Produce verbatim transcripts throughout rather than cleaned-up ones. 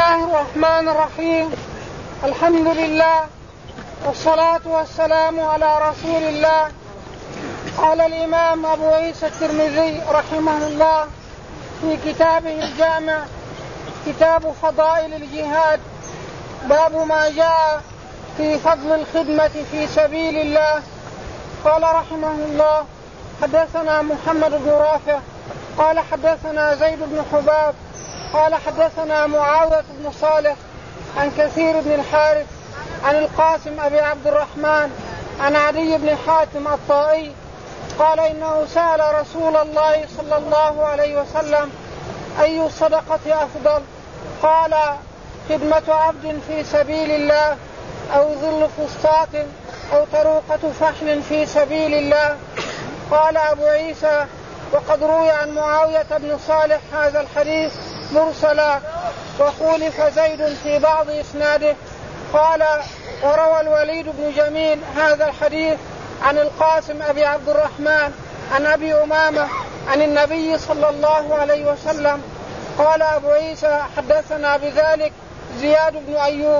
الله الرحمن الرحيم. الحمد لله والصلاة والسلام على رسول الله. قال الإمام أبو عيسى الترمذي رحمه الله في كتابه الجامع كتاب فضائل الجهاد باب ما جاء في فضل الخدمة في سبيل الله. قال رحمه الله: حدثنا محمد بن رافع قال حدثنا زيد بن حباب قال حدثنا معاوية بن صالح عن كثير بن الحارث عن القاسم أبي عبد الرحمن عن عدي بن حاتم الطائي قال إنه سأل رسول الله صلى الله عليه وسلم: أي الصدقة أفضل؟ قال: خدمة عبد في سبيل الله أو ظل فسطاط أو طروقة فحل في سبيل الله. قال أبو عيسى: وقد روي عن معاوية بن صالح هذا الحديث مرسلا وخولف زيد في بعض إسناده. قال: وروى الوليد بن جميل هذا الحديث عن القاسم أبي عبد الرحمن عن أبي أمامة عن النبي صلى الله عليه وسلم. قال أبو عيسى: حدثنا بذلك زياد بن أيوب.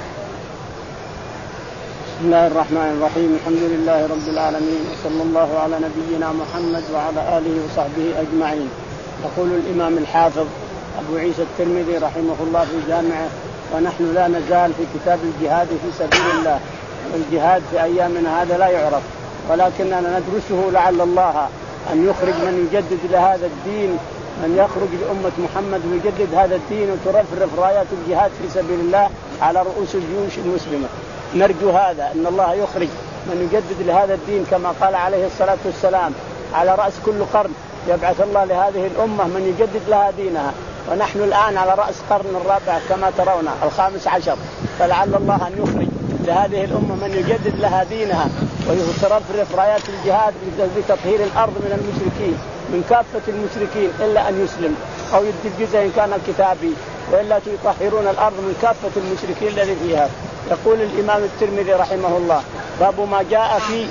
بسم الله الرحمن الرحيم. الحمد لله رب العالمين، وصلى الله على نبينا محمد وعلى آله وصحبه أجمعين. يقول الإمام الحافظ أبو عيسى الترمذي رحمه الله في جامعه: ونحن لا نزال في كتاب الجهاد في سبيل الله. الجهاد في أيامنا هذا لا يعرف، ولكننا ندرسه لعل الله أن يخرج من يجدد لهذا الدين، من يخرج لأمة محمد ويجدد هذا الدين وترفرف رايات الجهاد في سبيل الله على رؤوس الجيوش المسلمة. نرجو هذا، أن الله يخرج من يجدد لهذا الدين كما قال عليه الصلاة والسلام: على رأس كل قرن يبعث الله لهذه الأمة من يجدد لها دينها. ونحن الآن على رأس قرن الرابع كما ترون، الخامس عشر، فلعل الله أن يخرج لهذه الأمة من يجدد لها دينها ويترفرف رايات الجهاد بتطهير الأرض من المشركين، من كافة المشركين إلا أن يسلم أو يدي الجزية إن كان كتابي، وإلا يطهرون الأرض من كافة المشركين الذي فيها. يقول الإمام الترمذي رحمه الله: باب ما جاء في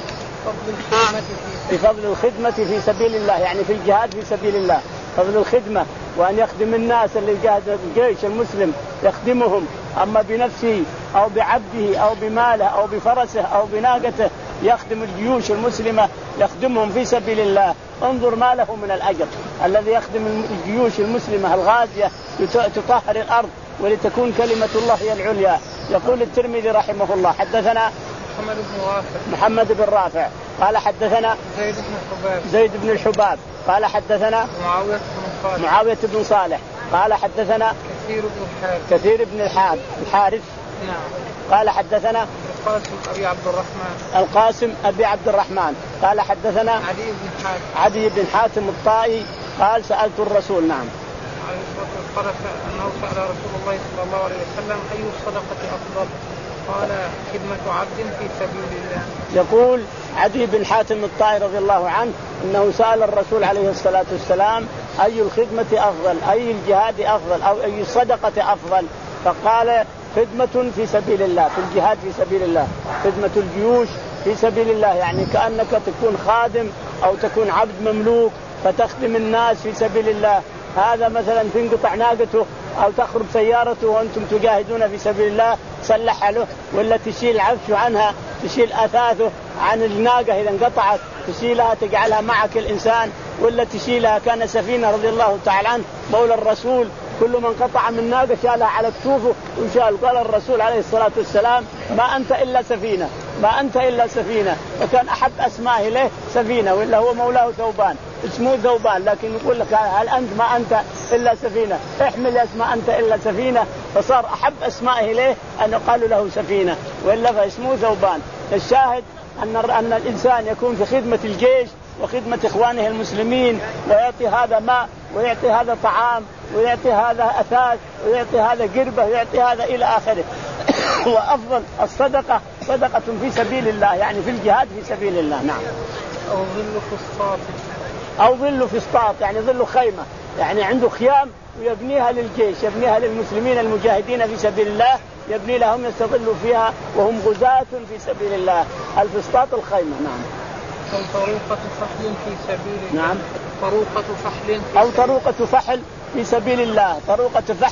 في فضل الخدمة في سبيل الله، يعني في الجهاد في سبيل الله، فضل الخدمة وأن يخدم الناس اللي جاهد الجيش المسلم يخدمهم، أما بنفسه أو بعبده أو بماله أو بفرسه أو بناقته يخدم الجيوش المسلمة، يخدمهم في سبيل الله. انظر ما له من الأجر الذي يخدم الجيوش المسلمة الغازية تطهر الأرض ولتكون كلمة الله هي العليا. يقول الترمذي رحمه الله: حدثنا محمد بن رافع محمد بن رافع قال حدثنا زيد بن الحباب زيد بن الحباب قال حدثنا معاوية بن صالح معاوية بن صالح قال حدثنا كثير بن الحارث كثير بن الحارث الحارث نعم قال حدثنا القاسم أبي عبد الرحمن القاسم أبي عبد الرحمن قال حدثنا عدي بن حاتم عدي بن حاتم الطائي قال: سألت الرسول. نعم. قال أنه سأل رسول الله صلى الله عليه وسلم: أي الصدقة أفضل؟ قال: خدمة عبد في سبيل الله. يقول عدي بن حاتم الطائي رضي الله عنه أنه سأل الرسول عليه الصلاة والسلام: أي الخدمة أفضل؟ أي الجهاد أفضل؟ أو أي الصدقة أفضل؟ فقال: خدمة في سبيل الله، في الجهاد في سبيل الله، خدمة الجيوش في سبيل الله، يعني كأنك تكون خادم أو تكون عبد مملوك فتخدم الناس في سبيل الله. هذا مثلا تنقطع ناقته أو تخرب سيارته وأنتم تجاهدون في سبيل الله، سلح له، ولا تشيل عفش عنها، تشيل أثاثه عن الناقة إذا انقطعت تشيلها تجعلها معك الإنسان، ولا تشيلها. كان سفينة رضي الله تعالى عنه مولى الرسول كل من قطع من ناقة شالها على كتوفه وشال. قال الرسول عليه الصلاة والسلام: ما أنت إلا سفينة، ما أنت إلا سفينة. وكان أحب أسمائه له سفينة، وإلا هو مولاه ثوبان، اسمه ثوبان، لكن يقول لك: هل أنت ما أنت إلا سفينة، احمل اسم أنت إلا سفينة. فصار أحب أسمائه له أن قالوا له سفينة، وإلا فاسمه ثوبان. الشاهد أن أن الإنسان يكون في خدمة الجيش وخدمة إخوانه المسلمين، ويعطي هذا ماء ويعطي هذا طعام ويعطي هذا أثاث ويعطي هذا قربة ويعطي هذا إلى آخره. وأفضل الصدقة صدقة في سبيل الله، يعني في الجهاد في سبيل الله. نعم. أو ظل فسطاط أو ظل فسطاط، يعني ظل خيمة، يعني عنده خيام ويبنيها للجيش، يبنيها للمسلمين المجاهدين في سبيل الله، يبني لهم يستظلوا فيها وهم غزاة في سبيل الله. الفسطاط الخيمة. نعم. أو طروقة فحل في سبيل الله. نعم. طروقة فحل في أو طروقة فحل في سبيل الله. طروقة فحل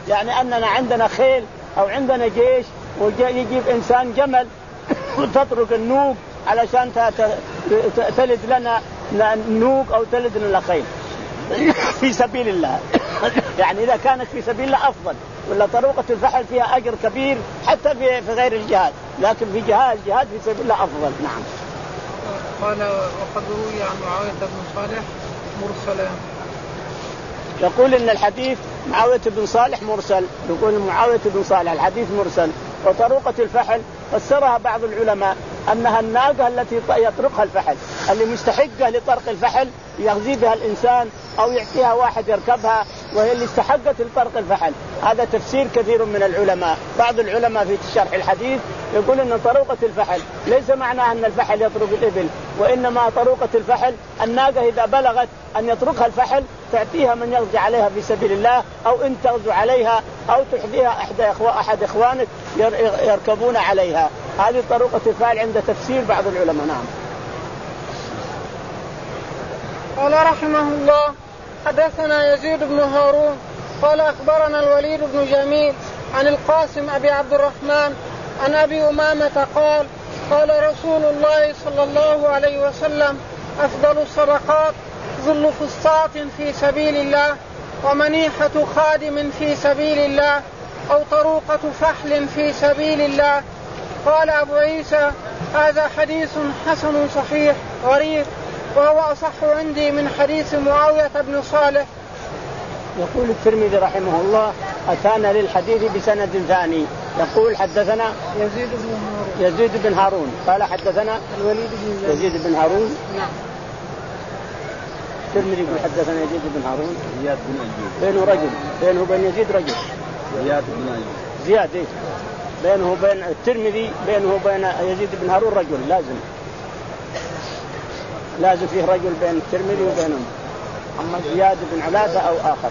يعني أننا عندنا خيل أو عندنا جيش ويجيب إنسان جمل وتطرق النوق علشان تلد لنا نوق أو تلد لنا خيل في سبيل الله. يعني إذا كانت في سبيل الله أفضل، ولا طريقة الفحل فيها أجر كبير حتى في غير الجهاد، لكن في جهاد الجهاد في سبيل الله أفضل. نعم. قال وقد روي عن معاوية بن صالح مرسلا. يقول إن الحديث معاوية بن صالح مرسل، يقول معاوية بن صالح الحديث مرسل. وطريقة الفحل فسرها بعض العلماء أنها الناقة التي يطرقها الفحل، اللي مستحقة لطرق الفحل يغذي بها الإنسان أو يعطيها واحد يركبها، وهي اللي استحقت لطرق الفحل. هذا تفسير كثير من العلماء. بعض العلماء في شرح الحديث يقول أن طريقة الفحل ليس معناها أن الفحل يطرق الإبل، وإنما طريقة الفحل الناقة إذا بلغت أن يطرقها الفحل تعطيها من يغزو عليها في سبيل الله، أو أن تغزو عليها أو تحذيها أحد أحد إخوانك يركبون عليها. هذه طريقة الفحل عند تفسير بعض العلماء. نعم. قال رحمه الله حدثنا يزيد بن هارون قال أخبرنا الوليد بن جميل عن القاسم أبي عبد الرحمن عن أبي أمامة قال قال رسول الله صلى الله عليه وسلم أفضل الصدقات ظل فسطاط في سبيل الله، ومنيحة خادم في سبيل الله، أو طروقة فحل في سبيل الله. قال أبو عيسى هذا حديث حسن صحيح غريب، وهو أصح عندي من حديث معاوية بن صالح. يقول الترمذي رحمه الله أتانا للحديث بسند ثاني. يقول حدثنا يزيد بن هارون يزيد بن هارون قال حدثنا الوليد بن يزيد بن هارون. نعم. الترمذي يقول حدثنا يزيد بن هارون زياد بن أيوب بينه رجل بينه وبين يزيد رجل زياد بن أيوب زياد إيه؟ بينه وبين الترمذي بينه وبين يزيد بن هارون رجل، لازم لازم فيه رجل بين الترمذي وبينهم. أما زياد بن علاثة أو آخر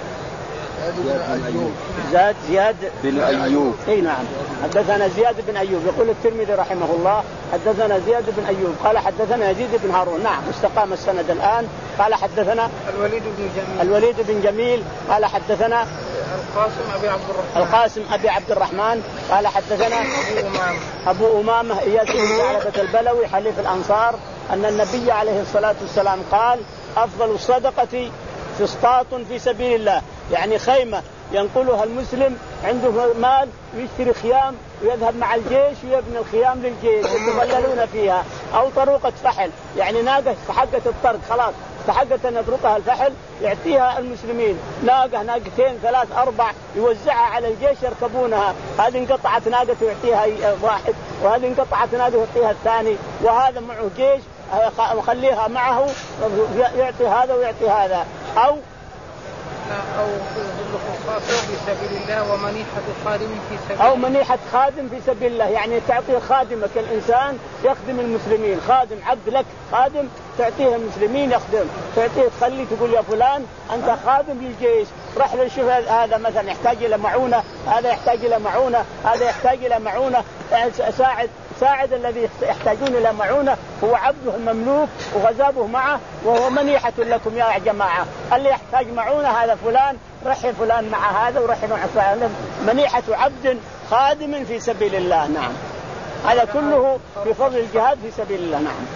زياد زياد بن أيوب. اي نعم. حدثنا زياد بن أيوب. يقول الترمذي رحمه الله حدثنا زياد بن أيوب قال حدثنا يزيد بن هارون. نعم استقام السند الآن. قال حدثنا الوليد بن جميل الوليد بن جميل قال حدثنا القاسم أبي عبد الرحمن القاسم أبي عبد الرحمن قال حدثنا أبو أمامة أبو أمامة إياس بن ثعلبة البلوي حليف الأنصار أن النبي عليه الصلاة والسلام قال أفضل الصدقة فسطاط في سبيل الله، يعني خيمة ينقلها المسلم عنده مال ويشتري خيام ويذهب مع الجيش ويبني الخيام للجيش يتظللون فيها، أو طروقة فحل يعني ناقة استحقت الطرق خلاص استحقت أن يطرقها الفحل يعطيها المسلمين، ناقة ناقتين ثلاث أربع يوزعها على الجيش يركبونها، هذه انقطعت ناقة يعطيها واحد وهذه انقطعت ناقة يعطيها الثاني، وهذا معه جيش وخليها معه يعطي هذا ويعطي هذا. أو أو في سبيل الله ومنيحة خادم في سبيل أو منيحة خادم في سبيل الله، يعني تعطيه خادمك الإنسان يخدم المسلمين، خادم عبد لك خادم تعطيه المسلمين يخدم، تعطيه تخلي تقول يا فلان أنت خادم للجيش رح للشوف هذا مثلا يحتاج إلى معونة، هذا يحتاج إلى معونة، هذا يحتاج إلى معونة، ساعد ساعد الذي يحتاجون إلى معونة هو عبده المملوك وغزابه معه وهو منيحة لكم يا جماعة، اللي يحتاج معونة هذا فلان رح فلان مع هذا ورح مع فلان، منيحة عبد خادم في سبيل الله. نعم هذا كله بفضل الجهاد في سبيل الله. نعم.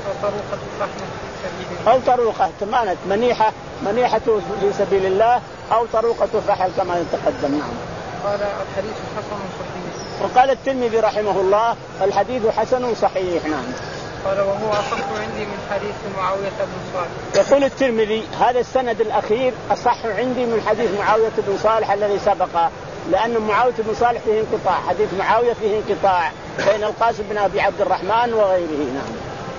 أو طروقة تمانت منيحة منيحة في سبيل الله أو طروقة فحل كما يتقدم. نعم. قال الحديث حسن صحيح. وقال الترمذي رحمه الله الحديث حسن صحيح. نعم. قال وهو أصح عندي من حديث معاوية بن صالح. يقول الترمذي هذا السند الأخير أصح عندي من حديث معاوية بن صالح الذي سبق، لأن معاوية بن صالح فيه انقطاع، حديث معاوية فيه انقطاع بين القاسم بن أبي عبد الرحمن وغيره. نعم.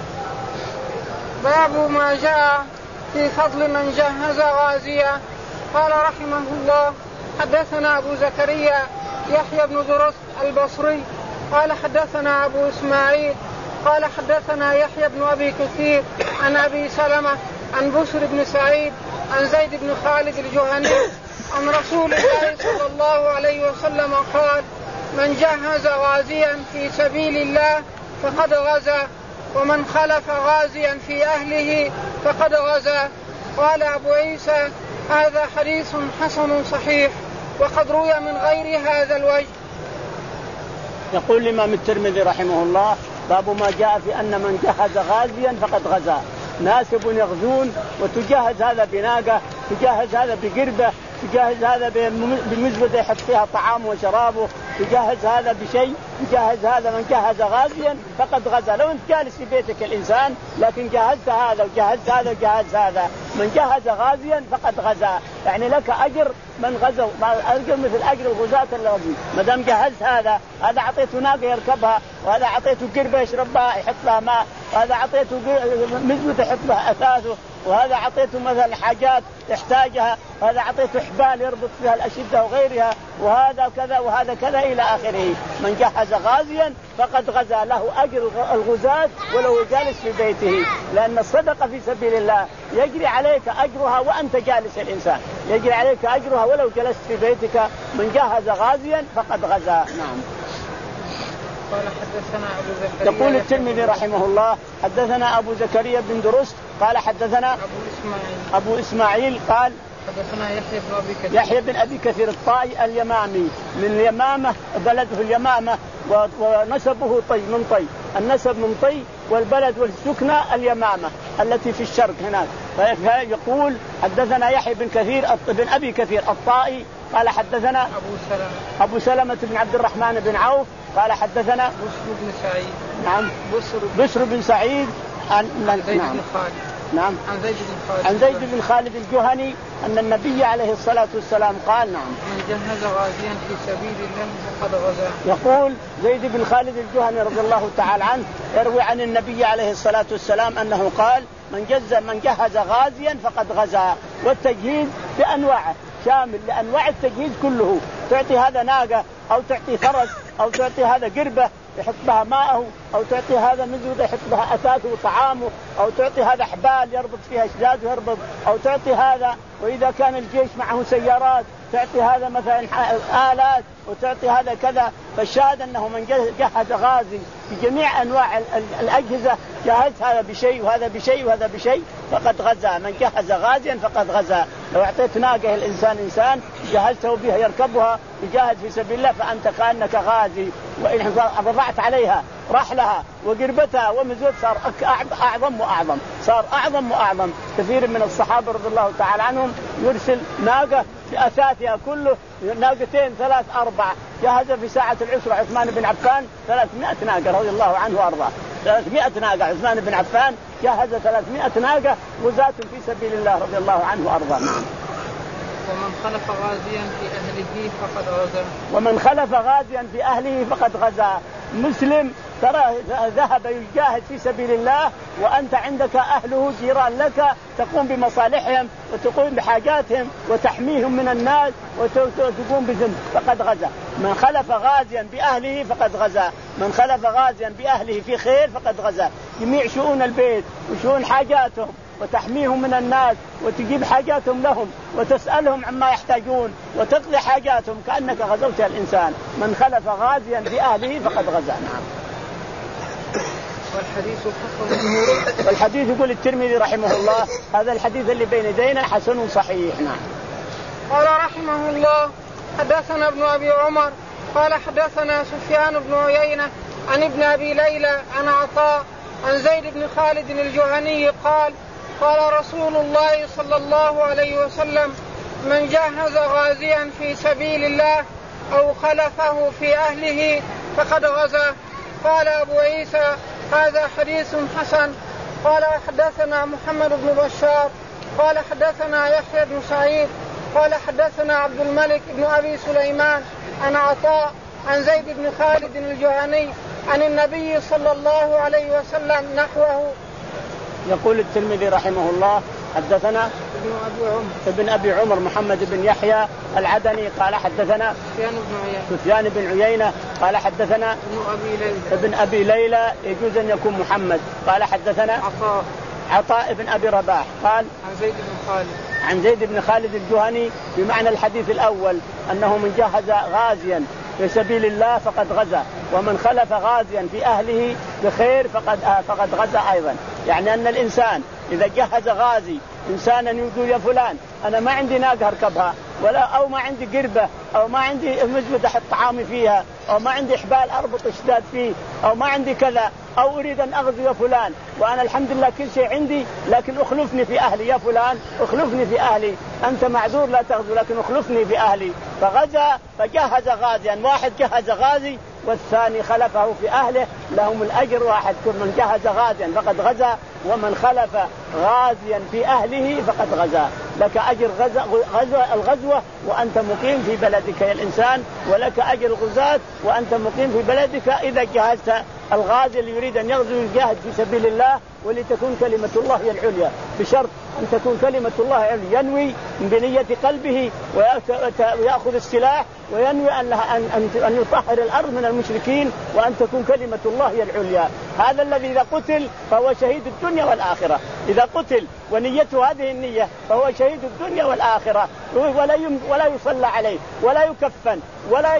باب ما جاء في فضل من جهز غازيا. قال رحمه الله حدثنا أبو زكريا يحيى بن درست البصري قال حدثنا أبو إسماعيل قال حدثنا يحيى بن أبي كثير عن أبي سلمة عن بشر بن سعيد عن زيد بن خالد الجهني عن رسول الله صلى الله عليه وسلم قال من جهز غازيا في سبيل الله فقد غزا، ومن خلف غازيا في أهله فقد غزا. قال أبو عيسى هذا حديث حسن صحيح. وقد روي من غير هذا الوجه. يقول الإمام الترمذي رحمه الله: باب ما جاء في أن من جهز غازيا فقد غزا. ناس يبون يغزون وتجهز هذا بناقة، تجهز هذا بقربة، تجهز هذا بمزودة يحط فيها طعام وشرابه، تجهز هذا بشيء، تجهز هذا. من جهز غازيا فقد غزا. لو انت جالس في بيتك الإنسان لكن جهزت هذا وجهزت هذا وجهزت هذا، من جهز غازيا فقد غزا، يعني لك أجر من غزوا، أجر مثل أجر الغزاة الذين ما دام جهزت هذا. هذا عطيته ناقة يركبها، وهذا عطيته قربة يشربها يحط لها ماء، وهذا عطيته مزودة يحط لها أثاثه، وهذا عطيته مثلا حاجات يحتاجها، وهذا عطيته حبال يربط فيها الأشدة وغيرها، وهذا كذا وهذا كذا إلى آخره. من جهز غازيا فقد غزا، له أجر الغزاة ولو جالس في بيته، لأن الصدقة في سبيل الله يجري عليك أجرها وأنت جالس الإنسان، يجري عليك أجرها ولو جلست في بيتك. من جهز غازيا فقد غزا. نعم. قال حدثنا أبو زكريا. يقول الترمذي رحمه الله: حدثنا أبو زكريا بن درست قال حدثنا أبو إسماعيل, أبو إسماعيل قال حدثنا يحيى بن أبي كثير. يحيى بن أبي كثير الطائي اليمامي من اليمامة، بلده اليمامة، ونسبه طي من طي، النسب من طي، والبلد والسكنة اليمامة التي في الشرق هناك. فيقول: حدثنا يحيى بن كثير بن أبي كثير الطائي قال حدثنا أبو سلمة أبو سلمة بن عبد الرحمن بن عوف قال حدثنا بشر بن سعيد. نعم. بشر بشر بن سعيد عن زيد نعم. بن خالد. نعم. عن زيد بن خالد. عن زيد بن خالد الجهني أن النبي عليه الصلاة والسلام قال: نعم. من جهز غازيا في سبيل الله فقد غزا. يقول زيد بن خالد الجهني رضي الله تعالى عنه يروي عن النبي عليه الصلاة والسلام أنه قال: من جز من جهز غازيا فقد غزا. والتجهيز بأنواعه شامل لأنواع التجهيز كله، تعطي هذا ناقة أو تعطي فرس أو تعطي هذا قربة يحط بها ماءه، أو تعطي هذا مزودة يحط بها أثاثه وطعامه، أو تعطي هذا حبال يربط فيها شداد ويربط، أو تعطي هذا. وإذا كان الجيش معه سيارات تعطي هذا مثلا آلات، وتعطي هذا كذا. فالشاهد أنه من جهز غازي بجميع أنواع الأجهزة، جهز هذا بشيء وهذا بشيء وهذا بشيء فقد غزا. من جهز غازيا فقد غزا. لو أعطيت ناقة الإنسان إنسان جهزته بها يركبها يجاهد في سبيل الله فأنت كأنك غازي. وإن رفعت عليها رحلها وقربتها ومزود صار أعظم وأعظم، صار أعظم وأعظم. كثير من الصحابة رضي الله تعالى عنهم يرسل ناقة بأثاثها كله، ناقتين ثلاث أربع، جهز في ساعة العسرة عثمان بن عفان ثلاثمائة ناقة رضي الله عنه وأرضاه. ثلاثمائة ناقة عثمان بن عفان جهز ثلاثمائة ناقة غزاة في سبيل الله رضي الله عنه وأرضاه. ومن خلف غازيا في أهله فقد غزا. ومن خلف غازيا في أهله فقد غزا. مسلم ترى ذهب يجاهد في سبيل الله وأنت عندك أهله جيران لك، تقوم بمصالحهم وتقوم بحاجاتهم وتحميهم من الناس وتقوم بذنب فقد غزا. من خلف غازيا بأهله فقد غزا. من خلف غازيا بأهله في خير فقد غزا. جميع شؤون البيت وشؤون حاجاتهم وتحميهم من الناس وتجيب حاجاتهم لهم وتسألهم عما يحتاجون وتقضي حاجاتهم كأنك غزوت الإنسان. من خلف غازيا في أهله فقد غزا. نعم. والحديث حسن. والحديث يقول الترمذي رحمه الله: هذا الحديث اللي بين يدينا حسن صحيح. نعم. قال رحمه الله: حدثنا ابن أبي عمر قال حدثنا سفيان بن عيينة عن ابن أبي ليلى عن عطاء عن زيد بن خالد الجهني قال: قال رسول الله صلى الله عليه وسلم: من جهز غازيا في سبيل الله أو خلفه في أهله فقد غزا. قال أبو عيسى: هذا حديث حسن. قال حدثنا محمد بن بشار قال حدثنا يحيى بن سعيد قال حدثنا عبد الملك بن أبي سليمان عن عطاء عن زيد بن خالد الجهني عن النبي صلى الله عليه وسلم نحوه. يقول الترمذي رحمه الله: حدثنا ابن أبي عمر ابن أبي عمر محمد بن يحيى العدني قال حدثنا سفيان بن عيينة سفيان بن عيينة قال حدثنا ابن أبي ليلى ابن أبي ليلى يجوز أن يكون محمد قال حدثنا عطاء عطاء بن أبي رباح قال عن زيد بن خالد عن زيد بن خالد الجهني بمعنى الحديث الأول أنه من جهز غازيا في سبيل الله فقد غزا، ومن خلف غازيا في أهله بخير فقد فقد غزا أيضا. يعني أن الإنسان إذا جهز غازي إنسانا يقول: يا فلان أنا ما عندي ناقة أركبها ولا أو ما عندي قربة أو ما عندي مزبدة أحط طعامي فيها أو ما عندي حبال أربط اشتاد فيه أو ما عندي كذا أو أريد أن أغزو فلان وأنا الحمد لله كل شيء عندي لكن أخلفني في أهلي يا فلان أخلفني في أهلي أنت معذور لا تغزو لكن أخلفني في أهلي. فغزا فجهز غازيا واحد جهز غازي والثاني خلفه في أهله لهم الأجر واحد كل من جهز غازيا فقد غزا ومن خلف غازيا في أهله فقد غزا. لك أجر غزا غزا الغزوة وأنت مقيم في بلدك يا الإنسان ولك أجر الغزاة وأنت مقيم في بلدك إذا جهزت الغازي اللي يريد أن يغزو يجاهد في سبيل الله ولتكون كلمة الله هي العليا بشرط أن تكون كلمة الله العليا ينوي بنية قلبه ويأخذ السلاح وينوي أن أن يطهر الأرض من المشركين وأن تكون كلمة الله هي العليا. هذا الذي إذا قتل فهو شهيد الدنيا والآخرة إذا قتل ونيته هذه النية فهو شهيد الدنيا والآخرة ولا ولا يصلى عليه ولا يكفن ولا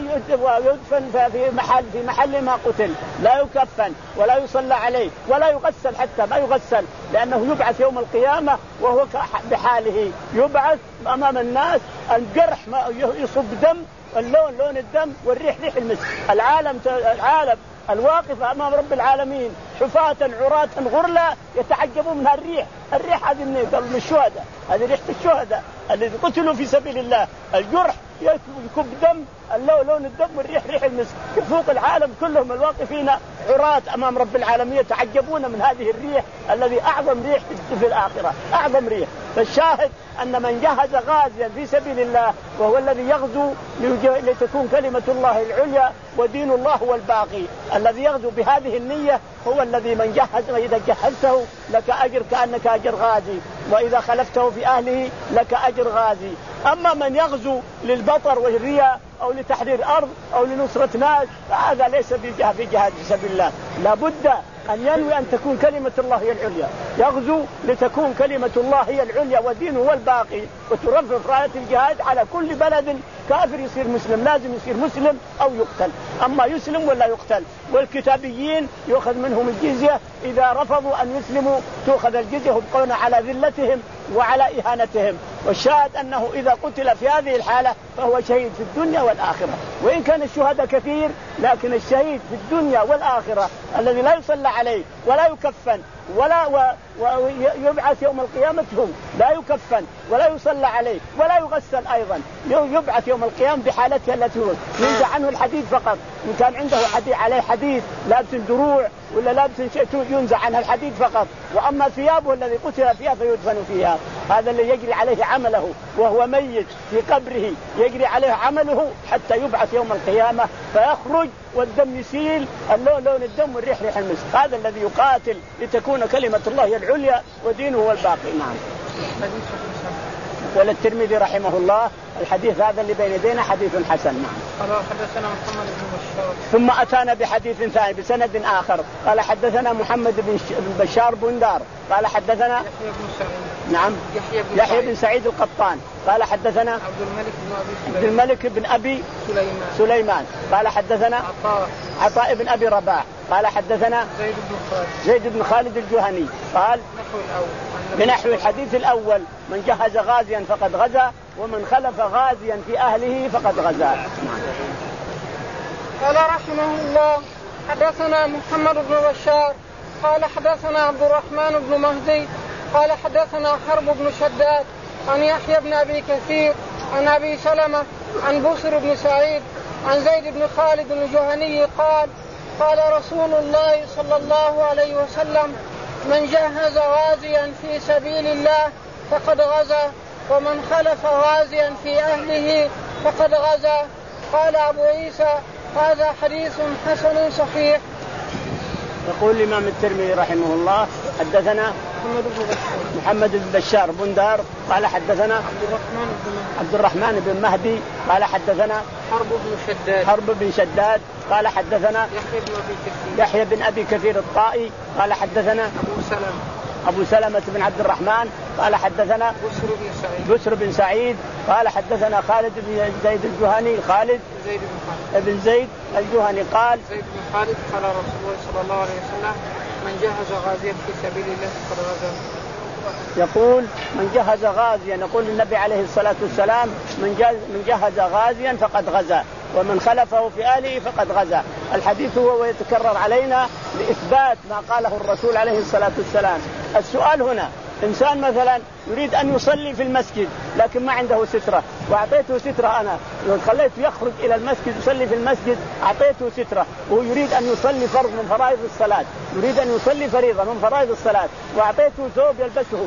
يدفن في محل في محل ما قتل لا يكفن ولا يصلى عليه ولا يغسل حتى ما يغسل لأنه يبعث يوم القيامة وهو بحاله يبعث أمام الناس الجرح يصب دم اللون لون الدم والريح ريح المسك. العالم العالم الواقف أمام رب العالمين حفاة عراة غرلا يتعجبون من الريح الريح هذه من الشهداء هذه ريحة الشهداء الذي قتلوا في سبيل الله الجرح يكب دم اللون لون الدم والريح ريح المسك. فوق العالم كلهم الواقفين عراة أمام رب العالمين يتعجبون من هذه الريح الذي أعظم ريح في الآخرة أعظم ريح. فالشاهد أن من جهز غازيا في سبيل الله وهو الذي يغزو لتكون كلمة الله العليا ودين الله هو الباقي الذي يغزو بهذه النية هو الذي من جهز وإذا جهزته لك أجر كأنك أجر غازي وإذا خلفته في أهله لك أجر غازي. أما من يغزو للبطر والرياء أو لتحرير أرض أو لنصرة ناس فهذا ليس في جهاد في سبيل الله. لابد أن ينوي أن تكون كلمة الله هي العليا يغزو لتكون كلمة الله هي العليا ودينه هو الباقي وترفرف راية الجهاد على كل بلد كافر يصير مسلم لازم يصير مسلم أو يقتل أما يسلم ولا يقتل. والكتابيين يؤخذ منهم الجزية إذا رفضوا أن يسلموا تؤخذ الجزية يبقون على ذلتهم وعلى إهانتهم. والشاهد أنه إذا قتل في هذه الحالة فهو شهيد في الدنيا والآخرة وإن كان الشهداء كثير لكن الشهيد في الدنيا والآخرة الذي لا يصلى عليه ولا يكفن ولا ويبعث يوم القيامة هم لا يكفن ولا يصلى عليه ولا يغسل أيضا يبعث يوم القيامة بحالته التي هو ينزع عنه الحديد فقط إن كان عنده حديد عليه حديد لابس دروع ولا لابس شيء ينزع عنها الحديد فقط وأما ثيابه الذي قتل فيها فيدفن فيها. هذا اللي يجري عليه عمله وهو ميت في قبره يجري عليه عمله حتى يبعث يوم القيامة فيخرج والدم يسيل اللون لون الدم والريح ريح المسك. هذا الذي يقاتل لتكون كلمة الله هي العليا ودينه هو الباقي. نعم. قال الترمذي رحمه الله الحديث هذا اللي بين يدينا حديث حسن. نعم. قال حدثنا محمد بن بشار ثم أتانا بحديث ثاني بسند آخر قال حدثنا محمد بن بشار بندار قال حدثنا يحيى بن سعيد نعم يحيى بن, يحيى بن سعيد القطان قال حدثنا عبد الملك بن أبي عبد الملك بن أبي سليمان سليمان قال حدثنا عطاء عطاء بن أبي رباح قال حدثنا زيد بن خالد زيد بن خالد الجهني قال نحو الأول بنحو الحديث الأول من جهز غازيا فقد غزا ومن خلف غازيا في أهله فقد غزا. قال رحمه الله حدثنا محمد بن بشار قال حدثنا عبد الرحمن بن مهدي قال حدثنا حرب بن شداد عن يحيى بن أبي كثير عن أبي سلمة عن بصر بن سعيد عن زيد بن خالد الجهني قال قال رسول الله صلى الله عليه وسلم من جهز غازيا في سبيل الله فقد غزا ومن خلف غازيا في أهله فقد غزا. قال أبو عيسى هذا حديث حسن صحيح. يقول الإمام الترمذي رحمه الله حدثنا محمد بن بشار محمد بن بشار بندار قال حدثنا عبد الرحمن بن عبد الرحمن بن مهدي قال حدثنا حرب بن شداد حرب بن شداد قال حدثنا يحيى بن أبي كثير يحيى بن أبي كثير الطائي قال حدثنا أبو سلمة أبو سلمة بن عبد الرحمن قال حدثنا بصر بن سعيد بصر بن سعيد قال حدثنا خالد بن زيد الجهني خالد زيد بن خالد بن زيد الجهني قال زيد بن خالد قال رسول الله صلى الله عليه وسلم من جهز غازيا في سبيل الله فقد غزا. يقول من جهز غازيا، يقول النبي عليه الصلاة والسلام من جهز, من جهز غازيا فقد غزا ومن خلفه في آله فقد غزا. الحديث هو ويتكرر علينا لإثبات ما قاله الرسول عليه الصلاة والسلام. السؤال هنا إنسان مثلا يريد أن يصلي في المسجد لكن ما عنده سترة وأعطيته سترة، أنا خليته يخرج إلى المسجد يصلي في المسجد، أعطيته سترة وهو يريد أن يصلي فرض من فرائض الصلاة، يريد أن يصلي فريضة من فرائض الصلاة، وأعطيته ثوب يلبسه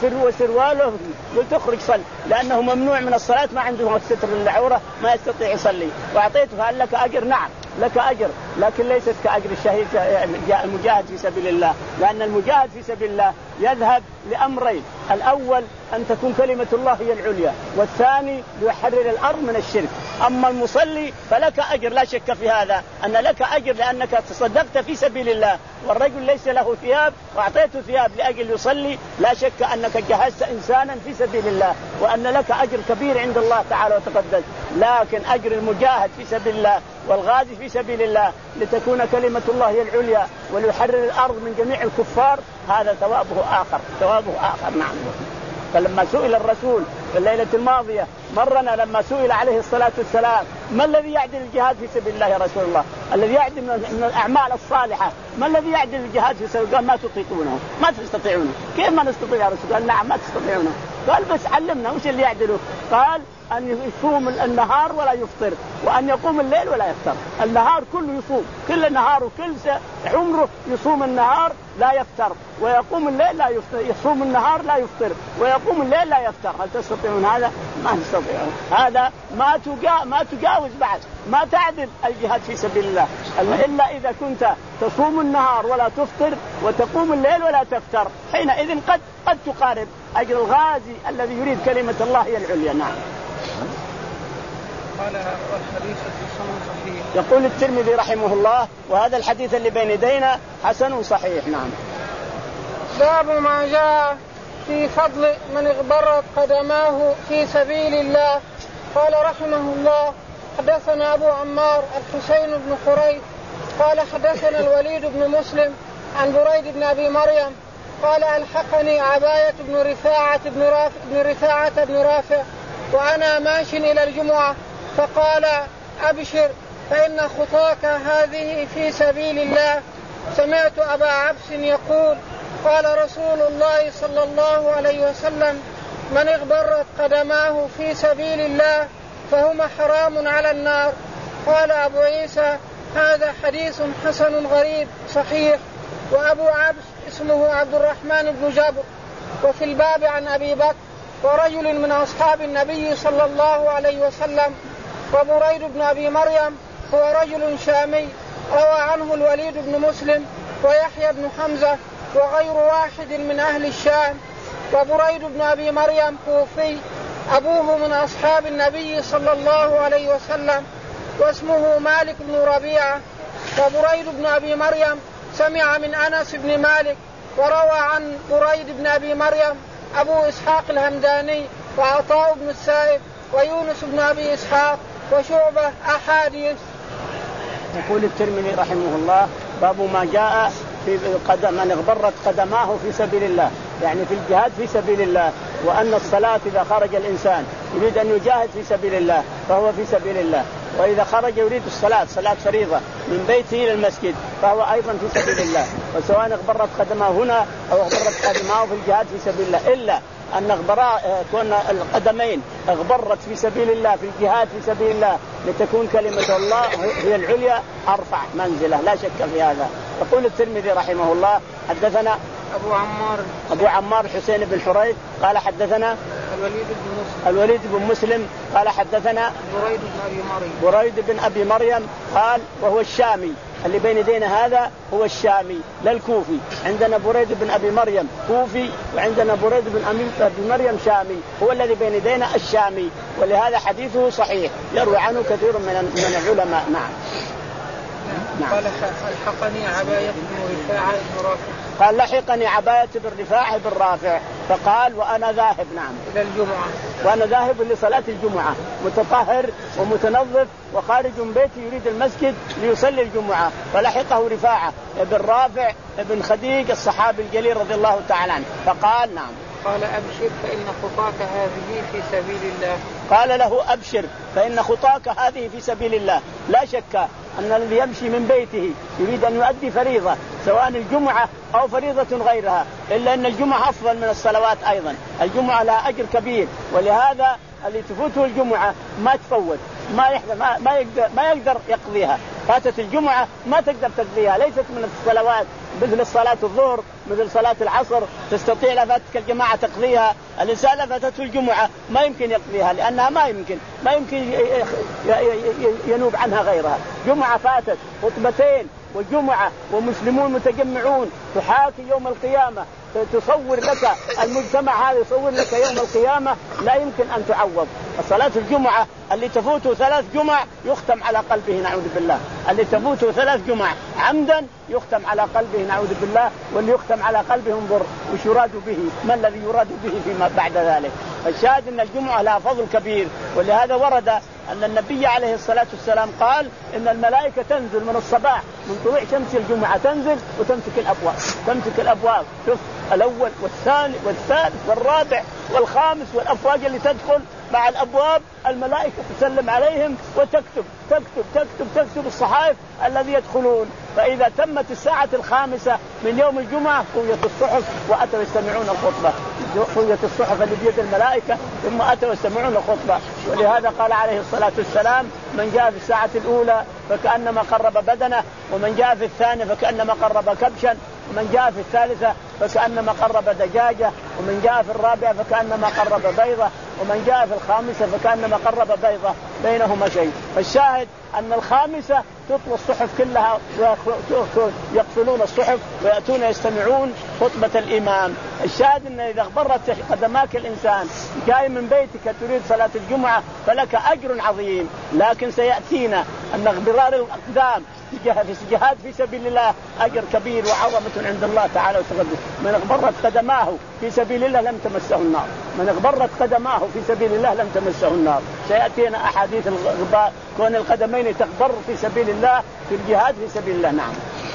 وسرواله قلت اخرج صل، لأنه ممنوع من الصلاة ما عنده الستر العورة ما يستطيع يصلي، وأعطيته هل لك أجر؟ نعم لك أجر، لكن ليست كأجر الشهيد المجاهد في سبيل الله، لأن المجاهد في سبيل الله يذهب لأمرين: الأول أن تكون كلمة الله هي العليا، والثاني يحرر الأرض من الشرك. أما المصلي فلك أجر لا شك في هذا، أن لك أجر لأنك تصدقت في سبيل الله، والرجل ليس له ثياب وأعطيته ثياب لأجل يصلي، لا شك أنك جهزت إنسانا في سبيل الله وأن لك أجر كبير عند الله تعالى وتقدس. لكن أجر المجاهد في سبيل الله والغازي في سبيل الله لتكون كلمة الله هي العليا وليحرر الأرض من جميع الكفار، هذا ثوابه آخر، ثوابه آخر. نعم. فلما سئل الرسول في الليلة الماضية مرنا لما سئل عليه الصلاة والسلام ما الذي يعدل الجهاد في سبيل الله يا رسول الله؟ الذي يعدل من الأعمال الصالحة، ما الذي يعدل الجهاد في سبيل الله؟ قال ما تطيقونه، ما تستطيعونه. كيف ما نستطيع يا رسول؟ قال نعم ما تستطيعونه. قال بس علمنا وش اللي يعدله؟ قال أن يصوم النهار ولا يفطر، وأن يقوم الليل ولا يفطر. النهار كله يصوم، كل النهار وكل عمره يصوم النهار لا يفطر، ويقوم الليل لا يفطر، يصوم النهار لا يفطر ويقوم الليل لا يفطر. هل تستطيعون هذا؟ ما تستطيعون. هذا ما تجا ما تجاوز بعد، ما تعدل الجهاد في سبيل الله إلا إذا كنت تصوم النهار ولا تفطر وتقوم الليل ولا تفطر، حينئذ قد قد تقارب أجر الغازي الذي يريد كلمة الله هي العليا. نعم. قال والحديث حسن صحيح. يقول الترمذي رحمه الله وهذا الحديث اللي بين يدينا حسن صحيح. نعم. باب ما جاء في فضل من اغبرت قدماه في سبيل الله. قال رحمه الله حدثنا أبو عمار الحسين بن خريث قال حدثنا الوليد بن مسلم عن بريد بن أبي مريم قال ألحقني عباية بن رفاعة بن رافع, بن رفاعة بن رافع وأنا ماش إلى الجمعة فقال أبشر فإن خطاك هذه في سبيل الله. سمعت أبا عبس يقول قال رسول الله صلى الله عليه وسلم من اغبرت قدماه في سبيل الله فهما حرام على النار. قال أبو عيسى هذا حديث حسن غريب صحيح. وأبو عبس اسمه عبد الرحمن بن جابر. وفي الباب عن أبي بكر ورجل من أصحاب النبي صلى الله عليه وسلم. وبريد بن أبي مريم هو رجل شامي روى عنه الوليد بن مسلم ويحيى بن حمزة وغير واحد من أهل الشام. وبريد بن أبي مريم كوفي أبوه من أصحاب النبي صلى الله عليه وسلم واسمه مالك بن ربيعة. وبريد بن أبي مريم سمع من أنس بن مالك. وروى عن بريد بن أبي مريم أبو إسحاق الهمداني وعطاء بن السائب ويونس بن أبي إسحاق وشعبة أحاديث. يقول الترمذي رحمه الله باب ما جاء في قدم من اغبرت قدماه في سبيل الله، يعني في الجهاد في سبيل الله، وأن الصلاة إذا خرج الإنسان يريد أن يجاهد في سبيل الله فهو في سبيل الله، وإذا خرج يريد الصلاة صلاة فريضة من بيته إلى المسجد فهو أيضا في سبيل الله. وسواء اغبرت قدماه هنا أو اغبرت قدماه في الجهاد في سبيل الله، إلا أن اغبراء كون القدمين اغبرت في سبيل الله في الجهاد في سبيل الله لتكون كلمة الله هي العليا أرفع منزلة لا شك في هذا. يقول الترمذي رحمه الله حدثنا أبو عمار أبو عمار حسين بن حريث قال حدثنا الوليد بن مسلم الوليد بن مسلم قال حدثنا بريد بن أبي مريم بريد بن أبي مريم قال وهو الشامي اللي بين يدينا هذا هو الشامي لا الكوفي. عندنا بريد بن أبي مريم كوفي وعندنا بريد بن أبي مريم شامي، هو الذي بين يدينا الشامي، ولهذا حديثه صحيح يروي عنه كثير من من العلماء. نعم. نعم. قال لحقني عباية بن رفاعة بن رافع قال لحقني عباية بن رفاعة بن رافع فقال وأنا ذاهب نعم إلى الجمعة وأنا ذاهب لصلاة الجمعة متطهر ومتنظف وخارج من بيتي يريد المسجد ليصلي الجمعة، فلحقه رفاعة بن رافع بن خديج الصحابي الجليل رضي الله تعالى عنه فقال نعم قال أبشر فإن خطاك هذه في سبيل الله. قال له أبشر فإن خطاك هذه في سبيل الله. لا شك أن الذي يمشي من بيته يريد أن يؤدي فريضة سواء الجمعة أو فريضة غيرها، إلا أن الجمعة أفضل من الصلوات أيضا، الجمعة لها أجر كبير، ولهذا اللي تفوته الجمعة ما تفوت، ما يقدر ما, ما يقدر ما يقدر يقضيها. فاتت الجمعة ما تقدر تقضيها، ليست من الصلوات مثل صلاة الظهر مثل صلاة العصر تستطيع لفتك الجماعة تقضيها. الإنسان فاتته الجمعة ما يمكن يقضيها لأنها ما يمكن ما يمكن ينوب عنها غيرها. جمعة فاتت خطبتين والجمعة ومسلمون متجمعون تحاكي يوم القيامة، تصور لك المجتمع هذا يصور لك يوم القيامة لا يمكن أن تعوض. صلاة الجمعة اللي تفوته ثلاث جمع يختم على قلبه نعوذ بالله، اللي تفوته ثلاث جمع عمدا يختم على قلبه نعوذ بالله، واللي يختم على قلبه انظر وش يراد به، ما الذي يراد به فيما بعد ذلك. الشاهد أن الجمعة لها فضل كبير، ولهذا ورد أن النبي عليه الصلاة والسلام قال إن الملائكة تنزل من الصباح من طلوع شمس الجمعة تنزل وتمسك الأبواب، تمسك الأبواب، شوف الأول والثاني والثالث والرابع والخامس والأفواج اللي تدخل مع الأبواب الملائكة تسلم عليهم وتكتب تكتب تكتب تكتب الصحائف الذي يدخلون. فإذا تمت الساعة الخامسة من يوم الجمعة قويت الصحف وأتوا يستمعون الخطبة، قويت الصحف اللي بيد الملائكة ثم أتوا يستمعون الخطبة. ولهذا قال عليه الصلاة والسلام من جاء في الساعة الأولى فكأنما قرب بدنه، ومن جاء في الثانية فكأنما قرب كبشا، ومن جاء في الثالثة فكأنما قرب دجاجة، ومن جاء في الرابعة فكأنما قرب بيضة، ومن جاء في الخامسة فكأنما قرب بيضة بينهما شيء. فالشاهد أن الخامسة تطوى الصحف كلها ويقفلون الصحف ويأتون يستمعون خطبة الإمام. الشاهد أن إذا اغبرت قدماك الإنسان جاي من بيتك تريد صلاة الجمعة فلك أجر عظيم، لكن سيأتينا أن اغبرار الأقدام في الجهاد في سبيل الله أجر كبير وعظمة عند الله تعالى وتقدس. من اغبرت قدماه في سبيل الله لم تمسه النار، من اغبرت قدماه في سبيل الله لم تمسه النار. سيأتينا أحاديث الغبار كون القدمين تغبر في سبيل الله في الجهاد في سبيل الله. نعم.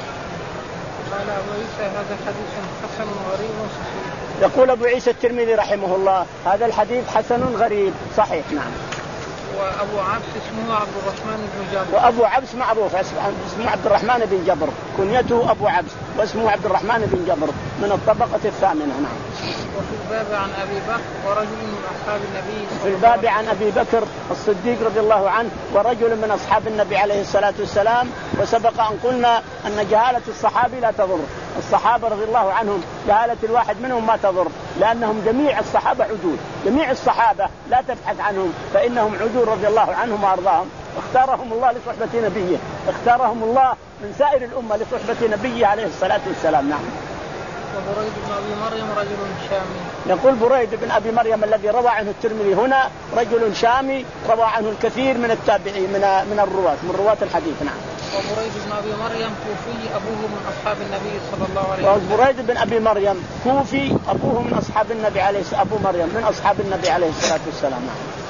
قال أبو عيسى هذا حديث حسن غريب صحيح. يقول أبو عيسى الترمذي رحمه الله هذا الحديث حسن غريب صحيح. نعم. وأبو عبس اسمه عبد الرحمن بن جبر. وأبو عبس معروف اسمه عبد الرحمن بن جبر، كنيته أبو عبس واسمه عبد الرحمن بن جبر من الطبقة الثامنة. نعم. وفي الباب عن أبي بكر ورجل من أصحاب النبي في الباب عن أبي بكر الصديق رضي الله عنه ورجل من أصحاب النبي عليه الصلاة والسلام. وسبق أن قلنا أن جهالة الصحابي لا تضر، الصحابة رضي الله عنهم جهالة الواحد منهم ما تضر، لأنهم جميع الصحابة عدول، جميع الصحابة لا تبحث عنهم فإنهم عدول رضي الله عنهم وأرضاهم. اختارهم الله لصحبة نبيه، اختارهم الله من سائر الأمة لصحبة نبيه عليه الصلاة والسلام. نعم. وبريد بن أبي مريم رجل شامي. يقول بريد بن أبي مريم الذي روى عنه الترمذي هنا رجل شامي روى عنه الكثير من التابعين من من الرواة من رواة الحديث. نعم. وبريد بن أبي مريم كوفي أبوه من أصحاب النبي صلى الله عليه وسلم. وبريد بن أبي مريم كوفي أبوه من أصحاب النبي عليه أبو مريم من أصحاب النبي عليه الصلاة والسلام.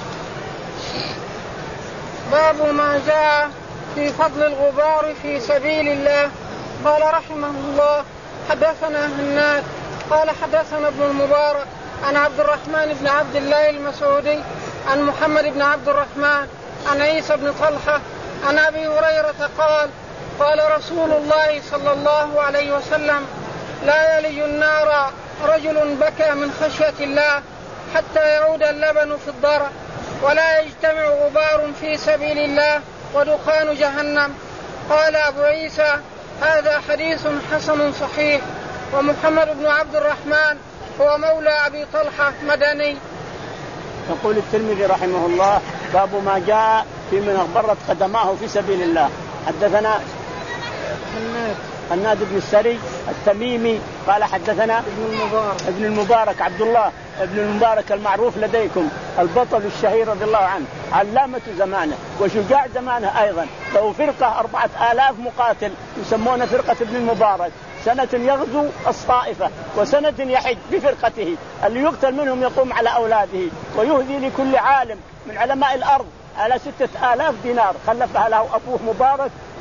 باب ما جاء في فضل الغبار في سبيل الله. قال رحمه الله حدثنا هناد قال حدثنا ابن المبارك عن عبد الرحمن بن عبد الله المسعودي عن محمد بن عبد الرحمن عن عيسى بن طلحة عن أبي هريرة قال قال رسول الله صلى الله عليه وسلم لا يلج النار رجل بكى من خشية الله حتى يعود اللبن في الضرع، ولا يجتمع غبار في سبيل الله ودخان جهنم. قال أبو عيسى هذا حديث حسن صحيح. ومحمد بن عبد الرحمن هو مولى أبي طلحة مدني. يقول الترمذي رحمه الله باب ما جاء في من اغبرت قدماه في سبيل الله. حدثنا هناد هناد بن السري التميمي قال حدثنا ابن المبارك ابن المبارك عبد الله ابن المبارك المعروف لديكم البطل الشهير رضي الله عنه علامة زمانه وشجاع زمانه أيضا، له فرقة أربعة آلاف مقاتل يسمون فرقة ابن المبارك، سنة يغزو الطائفة وسنة يحج بفرقته، اللي يقتل منهم يقوم على أولاده ويهدي لكل عالم من علماء الأرض على ستة آلاف دينار خلفها له أبوه مبارك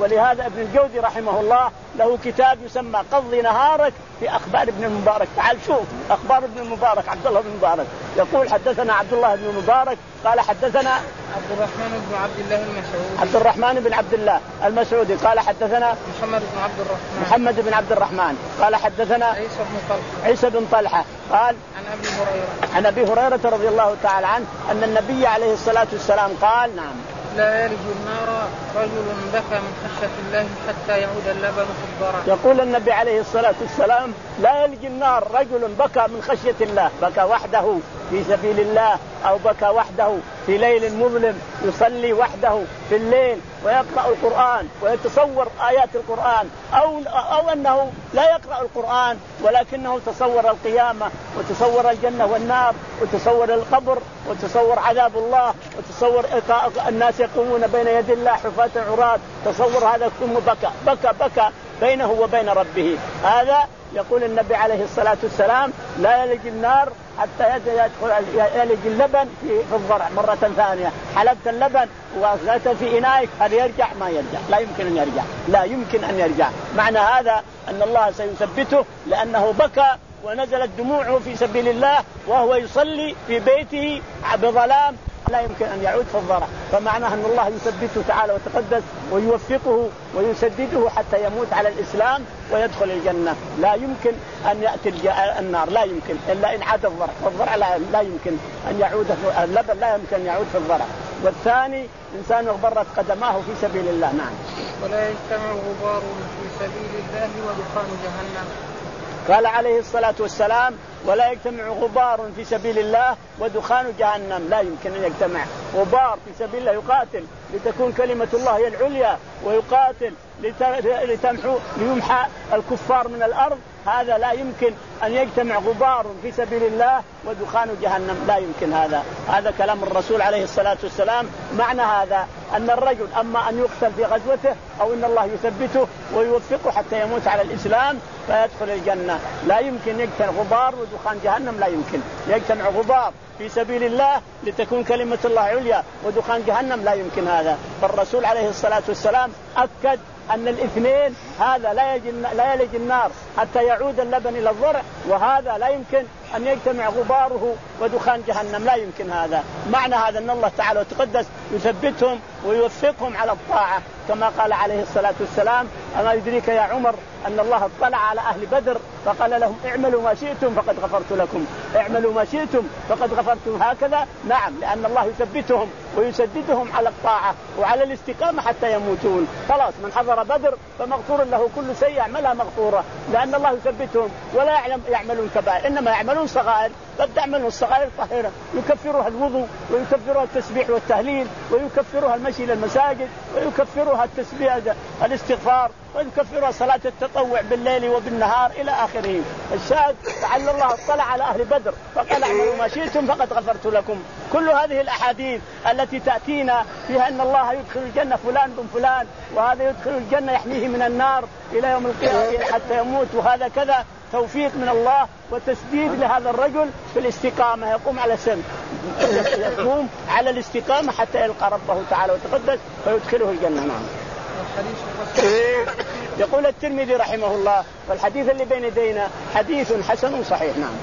ولهذا ابن الجوزي رحمه الله له كتاب يسمى قضي نهارك في أخبار ابن المبارك. تعال شوف أخبار ابن المبارك. عبد الله بن المبارك يقول حدثنا عبد الله بن المبارك قال حدثنا عبد الرحمن بن عبد الله المسعودي عبد الرحمن بن عبد الله المسعودي قال حدثنا محمد بن عبد الرحمن محمد بن عبد الرحمن قال حدثنا عيسى بن طلحة عيسى بن طلحة قال عن أبي هريرة عن أبي هريرة رضي الله تعالى عنه أن النبي عليه الصلاة والسلام قال نعم لا يلج النار رجل بكى من خشية الله حتى يعود اللبن في الضرع. يقول النبي عليه الصلاة والسلام لا يلج النار رجل بكى من خشية الله، بكى وحده في سبيل الله أو بكى وحده في ليل مظلم يصلي وحده في الليل ويقرأ القرآن ويتصور آيات القرآن أو, أو أنه لا يقرأ القرآن ولكنه تصور القيامة وتصور الجنة والنار وتصور القبر وتصور عذاب الله وتصور الناس يقومون بين يد الله حفاة عراة، تصور هذا كله بكى بكى بكى بينه وبين ربه. هذا يقول النبي عليه الصلاة والسلام لا يلج النار حتى يدخل يلج اللبن في الضرع مرة ثانية. حلبت اللبن وأغليته في إنائك هل يرجع؟ ما يرجع، لا يمكن أن يرجع، لا يمكن أن يرجع. معنى هذا أن الله سيثبته لأنه بكى ونزلت دموعه في سبيل الله وهو يصلي في بيته بظلام، لا يمكن أن يعود في الضرع. فمعناه أن الله يثبته تعالى وتقدس ويوفقه ويسدده حتى يموت على الإسلام ويدخل الجنة. لا يمكن أن يأتي النار، لا يمكن إلا إن عاد الضرع، والضرع لا, لا يمكن أن يعود، اللبن لا يمكن أن يعود في الضرع. والثاني إنسان غبرت قدماه في سبيل الله. نعم. ولا يجتمع غبار في سبيل الله ودخان جهنم. قال عليه الصلاة والسلام ولا يجتمع غبار في سبيل الله ودخان جهنم. لا يمكن أن يجتمع غبار في سبيل الله يقاتل لتكون كلمة الله هي العليا ويقاتل لتمحو ليمحى الكفار من الأرض، هذا لا يمكن أن يجتمع غبار في سبيل الله ودخان جهنم، لا يمكن. هذا هذا كلام الرسول عليه الصلاة والسلام. معنى هذا أن الرجل أما أن يقتل في غزوته أو أن الله يثبته ويوفقه حتى يموت على الإسلام فيدخل الجنة. لا يمكن يجتمع غبار ودخان جهنم، لا يمكن يجتمع غبار في سبيل الله لتكون كلمة الله عليا ودخان جهنم، لا يمكن هذا. فالرسول عليه الصلاة والسلام أكد أن الاثنين هذا لا يلج لا يلج النار حتى يعود اللبن إلى الضرع، وهذا لا يمكن أن يجتمع غباره ودخان جهنم، لا يمكن هذا. معنى هذا أن الله تعالى وتقدس يثبتهم ويوفقهم على الطاعة كما قال عليه الصلاة والسلام أما يدريك يا عمر أن الله اطلع على أهل بدر فقال لهم اعملوا ما شئتم فقد غفرت لكم، اعملوا ما شئتم فقد غفرتم. هكذا نعم، لأن الله يثبتهم ويسددهم على الطاعة وعلى الاستقامة حتى يموتون. خلاص من حضر بدر فمغفور له كل شيء يعملها مغفورة، لأن الله يثبتهم ولا يعلم يعملون كبائر إنما يعملون صغائر. قد تعملوا الصغائر طاهرة يكفرها الوضوء ويكفرها التسبيح والتهليل ويكفرها المشي إلى المساجد ويكفرها التسبيح الاستغفار ويكفرها صلاة التطوع بالليل وبالنهار إلى آخره. الشاهد لعل الله اطلع على أهل بدر فقال اعملوا ما شئتم فقد غفرت لكم. كل هذه الأحاديث التي تأتينا فيها أن الله يدخل الجنة فلان بن فلان وهذا يدخل الجنة يحميه من النار إلى يوم القيامة حتى يموت وهذا كذا، توفيق من الله وتسديد لهذا الرجل في الاستقامة، يقوم على سن يقوم على الاستقامة حتى يلقى ربه تعالى وتقدس فيدخله الجنة. نعم. يقول الترمذي رحمه الله والحديث اللي بين يدينا حديث حسن صحيح. نعم.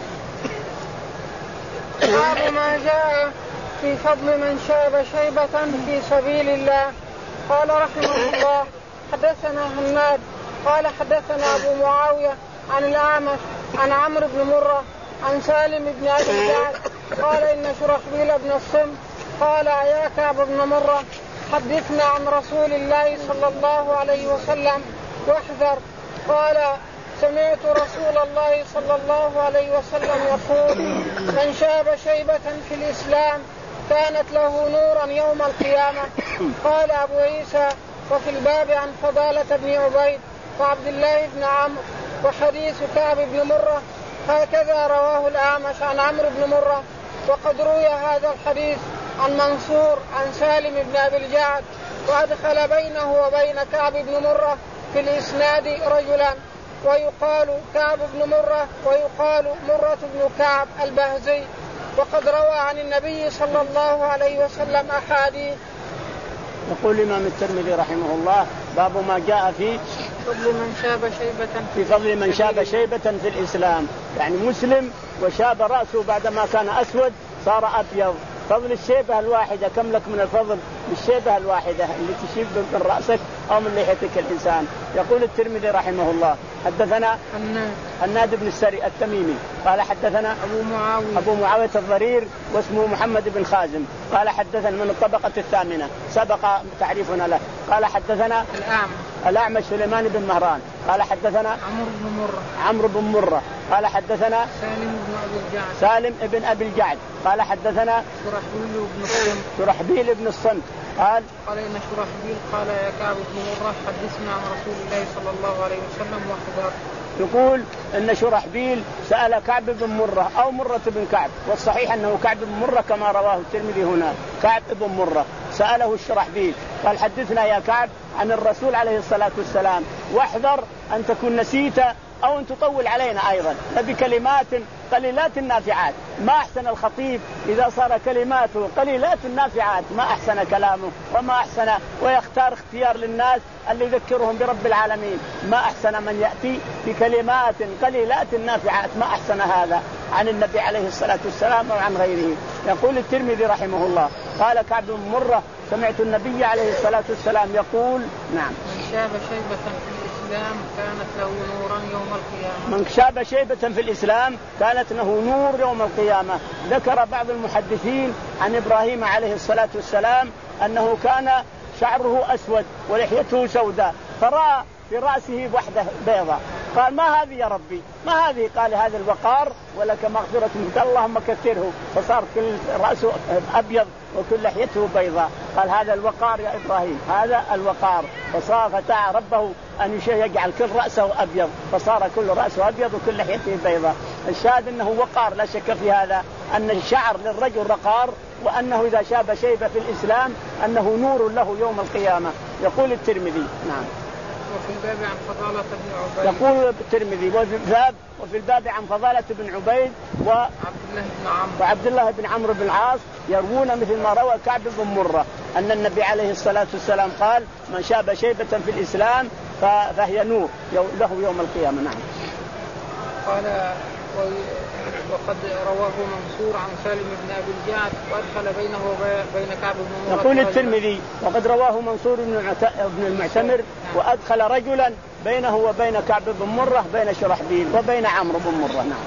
باب ما جاء في فضل من شاب شيبة في سبيل الله. قال رحمه الله حدثنا هناد قال حدثنا أبو معاوية عن الأعمش عن عمرو بن مرة عن سالم بن أبي الجعد قال إن شرحبيل بن الصم قال يا كعب بن مرة حدثنا عن رسول الله صلى الله عليه وسلم واحذر. قال سمعت رسول الله صلى الله عليه وسلم يقول من شاب شيبة في الإسلام كانت له نورا يوم القيامة. قال أبو عيسى وفي الباب عن فضالة بن عبيد وعبد الله بن عمرو وحديث كعب بن مرة هكذا رواه الأعمش عن عمرو بن مرة. وقد روي هذا الحديث عن منصور عن سالم بن أبي الجعد وأدخل بينه وبين كعب بن مرة في الإسناد رجلا ويقال كعب بن مرة ويقال مرة بن كعب البهزي. وقد روى عن النبي صلى الله عليه وسلم أحاديث. يقول الإمام الترمذي رحمه الله باب ما جاء في فضل من شاب شيبة في فضل من شاب شيبة في الإسلام، يعني مسلم وشاب رأسه بعدما كان أسود صار أبيض. فضل الشيبة الواحدة، كم لك من الفضل بالشيبة الواحدة اللي تشيب من رأسك أو من لحيتك الإنسان. يقول الترمذي رحمه الله حدثنا هناد بن السري التميمي قال حدثنا أبو معاوية أبو معاوية الضرير واسمه محمد بن خازم قال حدثنا من الطبقة الثامنة سبق تعريفنا له. قال حدثنا الأعمش الأعمش سليمان بن مهران قال حدثنا عمرو بن مرة عمرو بن مرة قال حدثنا سالم بن أبي الجعد سالم بن أبي الجعد قال حدثنا شرحبيل بن الصمت شرحبيل بن الصمت قال قال إن شرحبيل قال يا كعب بن مرة حدثنا عن رسول الله صلى الله عليه وسلم واحذر. يقول إن شرحبيل سأل كعب بن مرة أو مرة بن كعب، والصحيح أنه كعب بن مرة كما رواه الترمذي هنا. كعب بن مرة سأله الشرحبيل قال حدثنا يا كعب عن الرسول عليه الصلاة والسلام واحذر أن تكون نسيت أو أن تطول علينا أيضا بكلمات قليلات نافعات. ما أحسن الخطيب إذا صار كلماته قليلات نافعات، ما أحسن كلامه وما أحسن ويختار اختيار للناس اللي يذكرهم برب العالمين. ما أحسن من يأتي بكلمات قليلات نافعات، ما أحسن هذا عن النبي عليه الصلاة والسلام وعن غيره. يقول الترمذي رحمه الله قال كعب بن مرة سمعت النبي عليه الصلاة والسلام يقول نعم من شاب شيبة في الإسلام كانت له نورا يوم القيامة. من شاب شيبة في الإسلام كانت له نور يوم القيامة. ذكر بعض المحدثين عن إبراهيم عليه الصلاة والسلام أنه كان شعره أسود ولحيته سوداء، فرأى في رأسه وحدة بيضاء قال ما هذه يا ربي ما هذه؟ قال هذا الوقار ولك مغفرة منك اللهم كثره، فصار كل رأسه أبيض وكل لحيته بيضاء. قال هذا الوقار يا إبراهيم هذا الوقار، فصار فتاع ربه أن يجعل كل رأسه أبيض فصار كل رأسه أبيض وكل لحيته بيضاء. الشاهد أنه وقار لا شك في هذا، أن الشعر للرجل رقار، وأنه إذا شاب شيبة في الإسلام أنه نور له يوم القيامة. يقول الترمذي نعم وفي الباب عن فضالة بن عبيد. يقول الترمذي وفي الباب وفي الباب عن فضالة بن عبيد وعبد الله بن عمرو وعبد الله بن عمرو بن العاص يروون مثل ما روى كعب بن مرة أن النبي عليه الصلاة والسلام قال من شاب شيبة في الإسلام فهي نور له يوم القيامة. نعم. قال وقد رواه منصور عن سالم بن أبي الجعد وأدخل بينه وبين كعب بن مرة. يقول الترمذي وقد رواه منصور بن المعتمر وأدخل رجلا بينه وبين كعب بن مرة بين شرحبيل وبين عمرو بن مرة. نعم.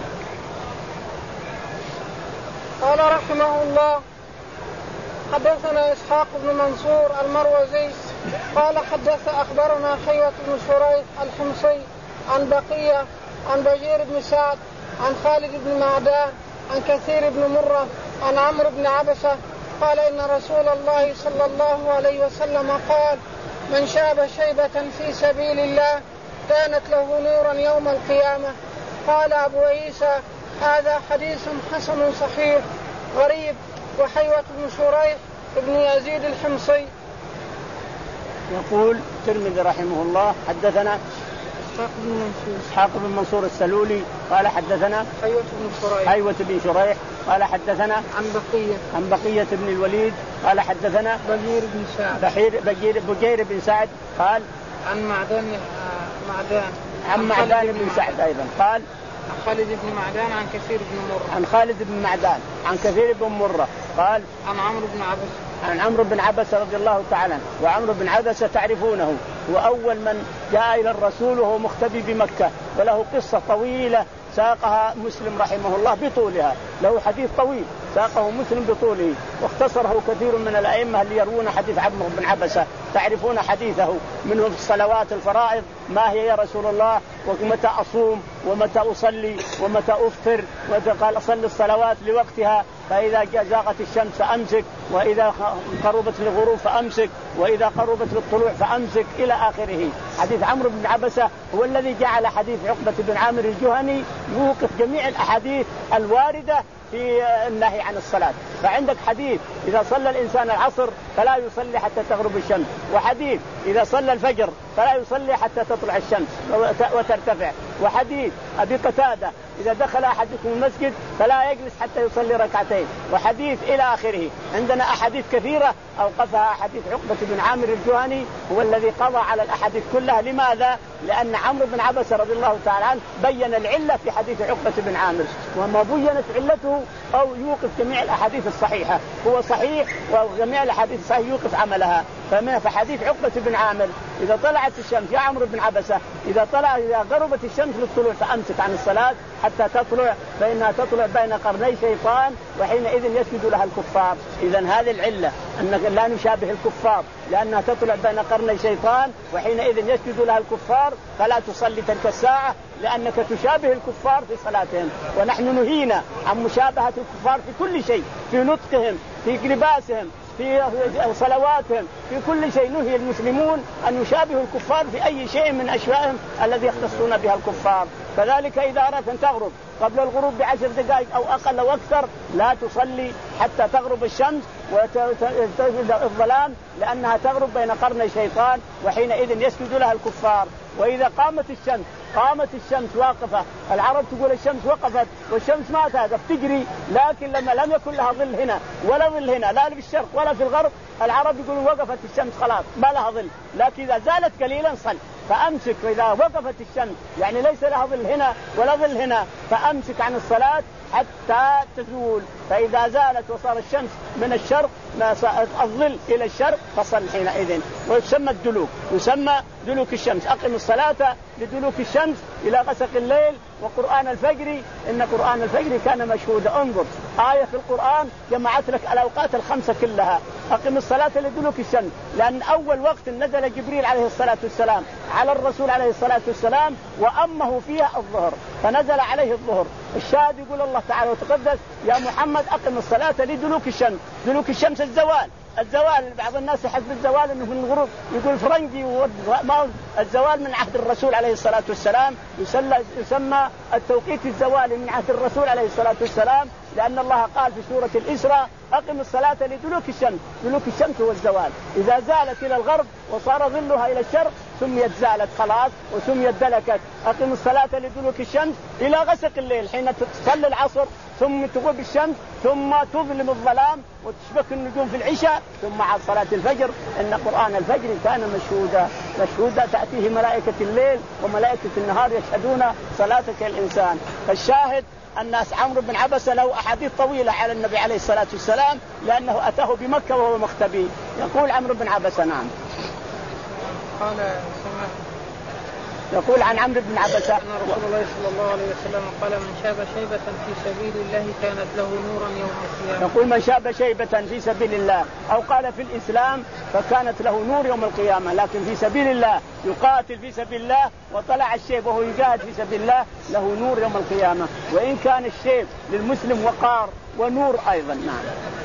قال رحمه الله حدثنا إسحاق بن منصور المروزي قال حدث أخبرنا حيوة بن شريح الحمصي عن بقية عن بجير بن سعد عن خالد بن معدان عن كثير بن مرة عن عمرو بن عبسة قال إن رسول الله صلى الله عليه وسلم قال من شاب شيبة في سبيل الله كانت له نورا يوم القيامة. قال أبو عيسى هذا حديث حسن صحيح غريب. وحيوة بن شريح ابن يزيد الحمصي. يقول الترمذي رحمه الله حدثنا إسحاق بن منصور السلولي قال حدثنا حيوة بن شريح حيوة بن شريح قال حدثنا عن بقية عن بقية بن الوليد قال حدثنا بجير بن سعد بحير بجير بجير بن سعد قال عن معدان معدان عن معدان بن سعد أيضا قال عن خالد بن معدان عن كثير بن مرة عن خالد بن معدان عن كثير بن مرة قال عن عمرو بن عبسة عن عمرو بن عبسة رضي الله تعالى. وعمرو بن عبسة تعرفونه هو أول من جاء إلى الرسول وهو مختبي بمكة، وله قصة طويلة ساقها مسلم رحمه الله بطولها، له حديث طويل ساقه مسلم بطوله واختصره كثير من الأئمة اللي يروون حديث عمرو بن عبسة، تعرفون حديثه منهم في الصلوات الفرائض ما هي يا رسول الله ومتى أصوم ومتى أصلي ومتى أفطر، ومتى قال أصلي الصلوات لوقتها فإذا زاغت الشمس فأمسك وإذا قربت للغروب فأمسك وإذا قربت للطلوع فأمسك إلى آخره. حديث عمرو بن عبسة هو الذي جعل حديث عقبة بن عامر الجهني يوقف جميع الأحاديث الواردة في النهي عن الصلاة. فعندك حديث إذا صلى الإنسان العصر فلا يصلي حتى تغرب الشمس، وحديث إذا صلى الفجر فلا يصلي حتى تطلع الشمس وترتفع، وحديث أبي قتادة إذا دخل أحدكم المسجد فلا يجلس حتى يصلي ركعتين، وحديث إلى آخره. عندنا أحاديث كثيرة أوقفها حديث عقبة بن عامر الجهني هو الذي قضى على الأحاديث كلها. لماذا؟ لأن عمرو بن عبسة رضي الله تعالى عنه بين العلة في حديث عقبة بن عامر، وما بينت علته أو يوقف جميع الأحاديث الصحيحة، هو صحيح وجميع الأحاديث الصحيحة يوقف عملها. فما في حديث عقبة بن عامر إذا طلعت الشمس يا عمرو بن عبسة إذا طلع إذا غربت الشمس للطلوع فأمسك عن الصلاة حتى تطلع، فإنها تطلع بين قرني شيطان وحينئذ يسجد لها الكفار. إذن هذه العلة أن لا نشابه الكفار لأنها تطلع بين قرني شيطان وحينئذ يسجد لها الكفار، فلا تصلي تلك الساعة لأنك تشابه الكفار في صلاتهم. ونحن نهينا عن مشابهة الكفار في كل شيء، في نطقهم، في لباسهم، في صلواتهم، في كل شيء نهي المسلمون أن يشابهوا الكفار في أي شيء من أشيائهم الذي يختصون بها الكفار. كذلك إذا أردت أن تغرب قبل الغروب بعشر دقائق أو أقل أو أكثر لا تصلي حتى تغرب الشمس وتزيد الظلام لأنها تغرب بين قرني شيطان وحينئذ يسجد لها الكفار. وإذا قامت الشمس قامت الشمس واقفة، العرب تقول الشمس وقفت والشمس ما توقف تجري، لكن لما لم يكن لها ظل هنا ولا ظل هنا لا في الشرق ولا في الغرب العرب يقولون وقفت الشمس خلاص ما لها ظل، لكن إذا زالت قليلا صل. فأمسك فإذا وقفت الشمس يعني ليس لها ظل هنا ولا ظل هنا فأمسك عن الصلاة حتى تزول، فإذا زالت وصار الشمس من الشرق الظل إلى الشرق فصل حينئذ. ويسمى الدلوك، يسمى دلوك الشمس. أقم الصلاة لدلوك الشمس إلى غسق الليل وقرآن الفجر إن قرآن الفجر كان مشهودا. انظر آية في القرآن جمعت لك الأوقات الخمسة كلها. أقم الصلاة لدلوك الشمس لأن أول وقت نزل جبريل عليه الصلاة والسلام على الرسول عليه الصلاة والسلام وأمه فيها الظهر فنزل عليه الظهر. الشاهد يقول الله تعالى وتقدس يا محمد أقم الصلاة لدلوك الشمس. دلوك الشمس الزوال، الزوال بعض الناس يحسب الزوال انه في الغروب يقول فرنجي ما الزوال من عهد الرسول عليه الصلاة والسلام، يسمى التوقيت الزوالي من عهد الرسول عليه الصلاة والسلام لأن الله قال في سورة الإسراء أقم الصلاة لدلوك الشمس. دلوك الشمس هو الزوال، إذا زالت إلى الغرب وصار ظلها إلى الشرق سميت زالت خلاص وسميت دلكت. أقم الصلاة لدلوك الشمس إلى غسق الليل حين تصلي العصر ثم تغرب الشمس ثم تظلم الظلام وتشبك النجوم في العشاء ثم على صلاة الفجر إن قرآن الفجر كان مشهودا مشهودا تأتيه ملائكة الليل وملائكة النهار يشهدون صلاتك الإنسان. فالشاهد الناس عمرو بن عبسة له أحاديث طويلة على النبي عليه الصلاة والسلام لأنه أتاه بمكة وهو مختبي. يقول عمرو بن عبسة نعم قال يقول عن عمرو بن عبسة أن رسول الله صلى الله عليه وسلم قال من شاب شيبة في سبيل الله كانت له نورا يوم القيامة. يقول من شاب شيبة في سبيل الله أو قال في الإسلام فكانت له نور يوم القيامة، لكن في سبيل الله يقاتل في سبيل الله وطلع الشيب وهو يجاهد في سبيل الله له نور يوم القيامة، وإن كان الشيب للمسلم وقار ونور أيضا. نعم.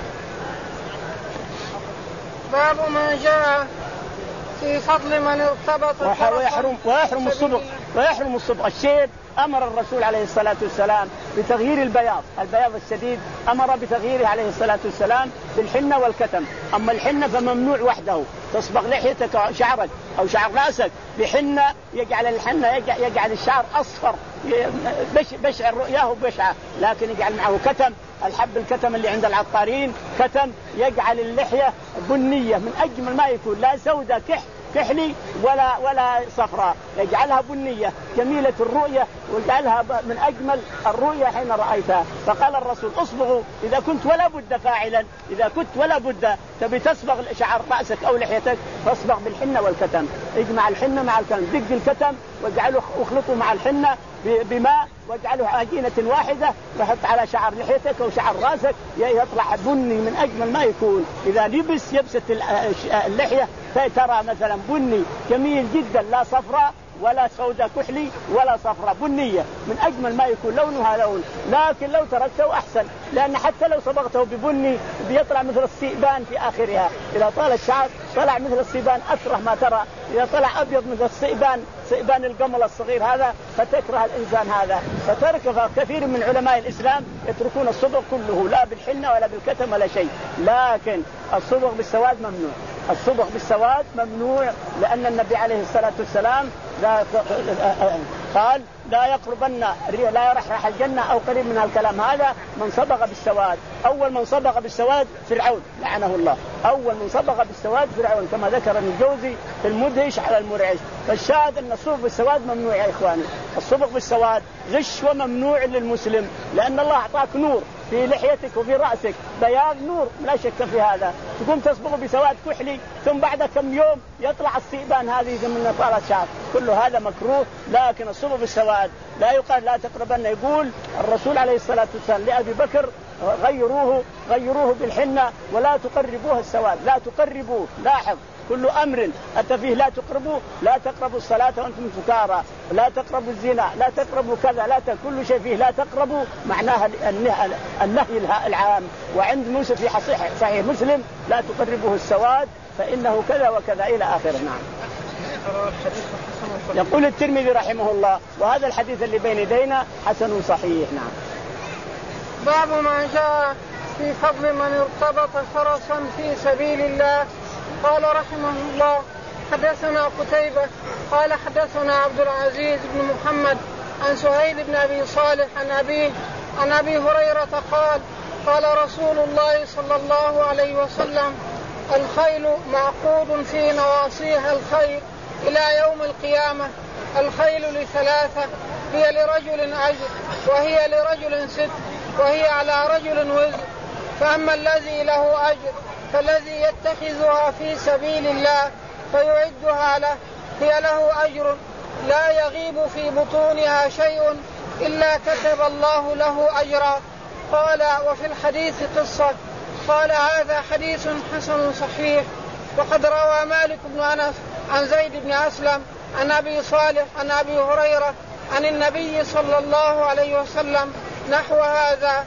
باب ما جاء في فضل من ارتبط ويحرم ويحرم الصبغ ويحرم الصبغ. الشيب أمر الرسول عليه الصلاة والسلام بتغيير البياض، البياض الشديد أمر بتغييره عليه الصلاة والسلام بالحنة والكتم. أما الحنة فممنوع وحده، تصبغ لحيتك أو شعرك أو شعر رأسك بحنة يجعل الحنة يجعل الشعر أصفر بشع رؤياه بشعة، لكن يجعل معه كتم الحب الكتم اللي عند العطارين كتم يجعل اللحية بنية من أجمل ما يكون، لا سوداء كح كحلي ولا ولا صفراء، يجعلها بنية جميلة الرؤية ويجعلها من أجمل الرؤية حين رأيتها. فقال الرسول اصبغوا إذا كنت ولا بد فاعلا، إذا كنت ولا بد تبي تصبغ شعر رأسك أو لحيتك فاصبغ بالحنة والكتم، اجمع الحنة مع الكتم، دق الكتم واجعله اخلطه مع الحنة بماء واجعله عجينة واحدة وحط على شعر لحيتك أو شعر رأسك يطلع بني من أجمل ما يكون. إذا لبس يبست اللحية ترى مثلا بني جميل جدا، لا صفراء ولا سوداء كحلي ولا صفراء، بنية من أجمل ما يكون لونها لون. لكن لو تركته أحسن، لأن حتى لو صبغته ببني بيطلع مثل الصيبان في آخرها، إذا طال الشعر طلع مثل الصيبان أكره ما ترى، إذا طلع أبيض مثل الصيبان صيبان القمل الصغير هذا فتكره الإنسان هذا. فترك كثير من علماء الإسلام يتركون الصبغ كله لا بالحنة ولا بالكتم ولا شيء، لكن الصبغ بالسواد ممنوع، الصبغ بالسواد ممنوع لأن النبي عليه الصلاة والسلام قال لا يقربن لا يرحرح الجنة أو قريب من الكلام هذا من صبغ بالسواد. أول من صبغ بالسواد فرعون لعنه الله، أول من صبغ بالسواد فرعون كما ذكر ابن الجوزي في المدهش على المرعش. فالشاهد أن الصبغ بالسواد ممنوع يا إخواني، الصبغ بالسواد غش وممنوع للمسلم، لأن الله أعطاك نور في لحيتك وفي رأسك بياض نور لا شك في هذا، تقوم تصبغ بسواد كحلي ثم بعد كم يوم يطلع الصيبان هذه من نطالة شعر، كل هذا مكروه. لكن الصبغ بالسواد لا يقال لا تقربن. يقول الرسول عليه الصلاة والسلام لأبي بكر غيروه غيروه بالحنة ولا تقربوه السواد، لا تقربوه. لاحظ كل أمر أتى فيه لا تقربوا، لا تقربوا الصلاة وأنتم سكارى، لا تقربوا الزنا، لا تقربوا كذا، لا ت... كل شيء فيه لا تقربوا معناها النهي العام. وعند موسى في صحيح صحيح مسلم لا تقربوه السواد فإنه كذا وكذا إلى آخره. نعم. يقول الترمذي رحمه الله وهذا الحديث اللي بين يدينا حسن صحيح. نعم. باب ما جاء في فضل من ارتبط فرسا في سبيل الله. قال رحمه الله حدثنا قتيبة قال حدثنا عبد العزيز بن محمد عن سهيل بن أبي صالح عن أبيه عن أبي هريرة قال قال رسول الله صلى الله عليه وسلم الخيل معقود في نواصيها الخير إلى يوم القيامة. الخيل لثلاثة، هي لرجل أجر وهي لرجل ست وهي على رجل وزر. فأما الذي له أجر فالذي يتخذها في سبيل الله فيعدها له هي له أجر لا يغيب في بطونها شيء إلا كتب الله له أجرا. قال وفي الحديث قصة. قال هذا حديث حسن صحيح. وقد روى مالك بن أنس عن زيد بن أسلم عن أبي صالح عن أبي هريرة عن النبي صلى الله عليه وسلم نحو هذا.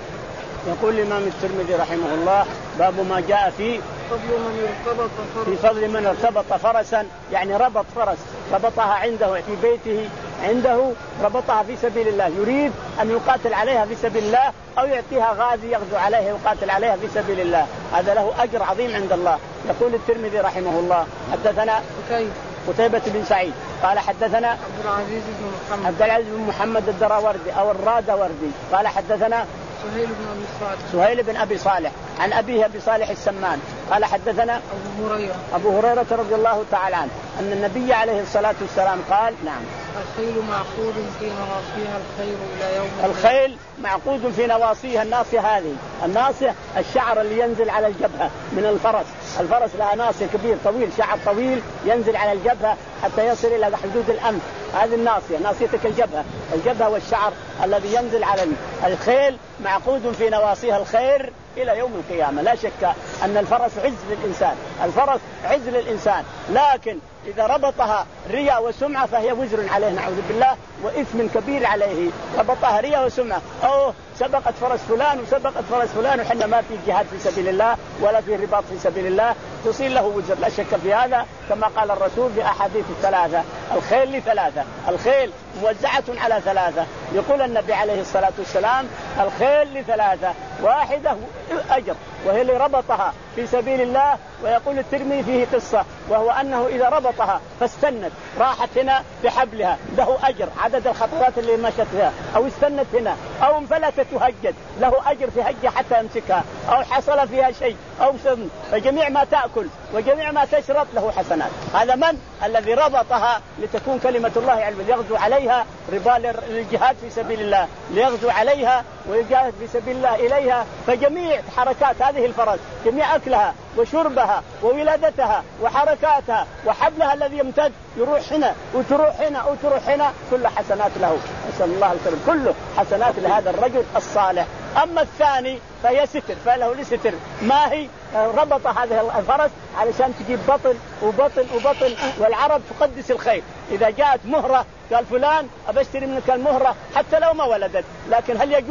يقول الإمام الترمذي رحمه الله باب ما جاء في فضل من ارتبط في فضل من ارتبط فرسا، يعني ربط فرس ربطها عنده في بيته عنده ربطها في سبيل الله، يريد أن يقاتل عليها في سبيل الله أو يعطيها غازي يغزو عليها يقاتل عليها في سبيل الله، هذا له أجر عظيم عند الله. يقول الترمذي رحمه الله حدثنا قتيبة بن سعيد قال حدثنا عبد العزيز بن محمد عبد العزيز بن محمد الدراوردي أو الرادوردي قال حدثنا سهيل بن أبي صالح سهيل بن أبي صالح عن أبيه أبي صالح السمان قال حدثنا أبو هريرة أبو هريرة رضي الله تعالى عنه أن النبي عليه الصلاة والسلام قال نعم الخيل معقود في نواصيها الخير إلى يوم الخيل معقود في نواصيها. الناصية هذه الناصية الشعر اللي ينزل على الجبهة من الفرس، الفرس لها ناصية كبير طويل شعر طويل ينزل على الجبهة حتى يصل إلى حدود الأنف، هذه الناصية ناصيتك الجبهة الجبهة والشعر الذي ينزل على الخيل معقود في نواصيها الخير إلى يوم القيامة. لا شك أن الفرس عز للإنسان، الفرس عز للإنسان، لكن إذا ربطها رياء وسمعة فهي وزر عليه نعوذ بالله وإثم كبير عليه. ربطها رياء وسمعة أو سبقت فرس فلان وسبقت فرس فلان وحنا ما في جهاد في سبيل الله ولا في رباط في سبيل الله تصير له وزر، لا شك في هذا كما قال الرسول في أحاديث الثلاثة. الخيل لثلاثة، الخيل موزعة على ثلاثة. يقول النبي عليه الصلاة والسلام الخيل لثلاثة، واحدة أجر وهي اللي ربطها في سبيل الله. ويقول الترمذي فيه قصة وهو أنه إذا ربطها فاستنت راحت هنا بحبلها له أجر عدد الخطوات اللي مشت فيها، أو استنت هنا أو انفلتت تهجد له أجر في هجة حتى يمسكها، أو حصل فيها شيء أو سم، فجميع ما تأكل وجميع ما تشرب له حسنات. هذا من الذي ربطها لتكون كلمة الله علم ليغزو عليها ربا للجهاد في سبيل الله، ليغزو عليها ويجاهد في سبيل الله إليها. فجميع حركات هذه الفرس جميع أكلها وشربها وولادتها وحركاتها وحبلها الذي يمتد يروح هنا وتروح هنا وتروح هنا كل حسنات له، نسأل الله الكريم كله حسنات لهذا الرجل الصالح. أما الثاني فهي ستر فله لستر، ما هي ربط هذه الفرس علشان تجيب بطن وبطن وبطن، والعرب تقدس الخير. إذا جاءت مهرة قال فلان أبشتري منك المهرة حتى لو ما ولدت، لكن هل يجوز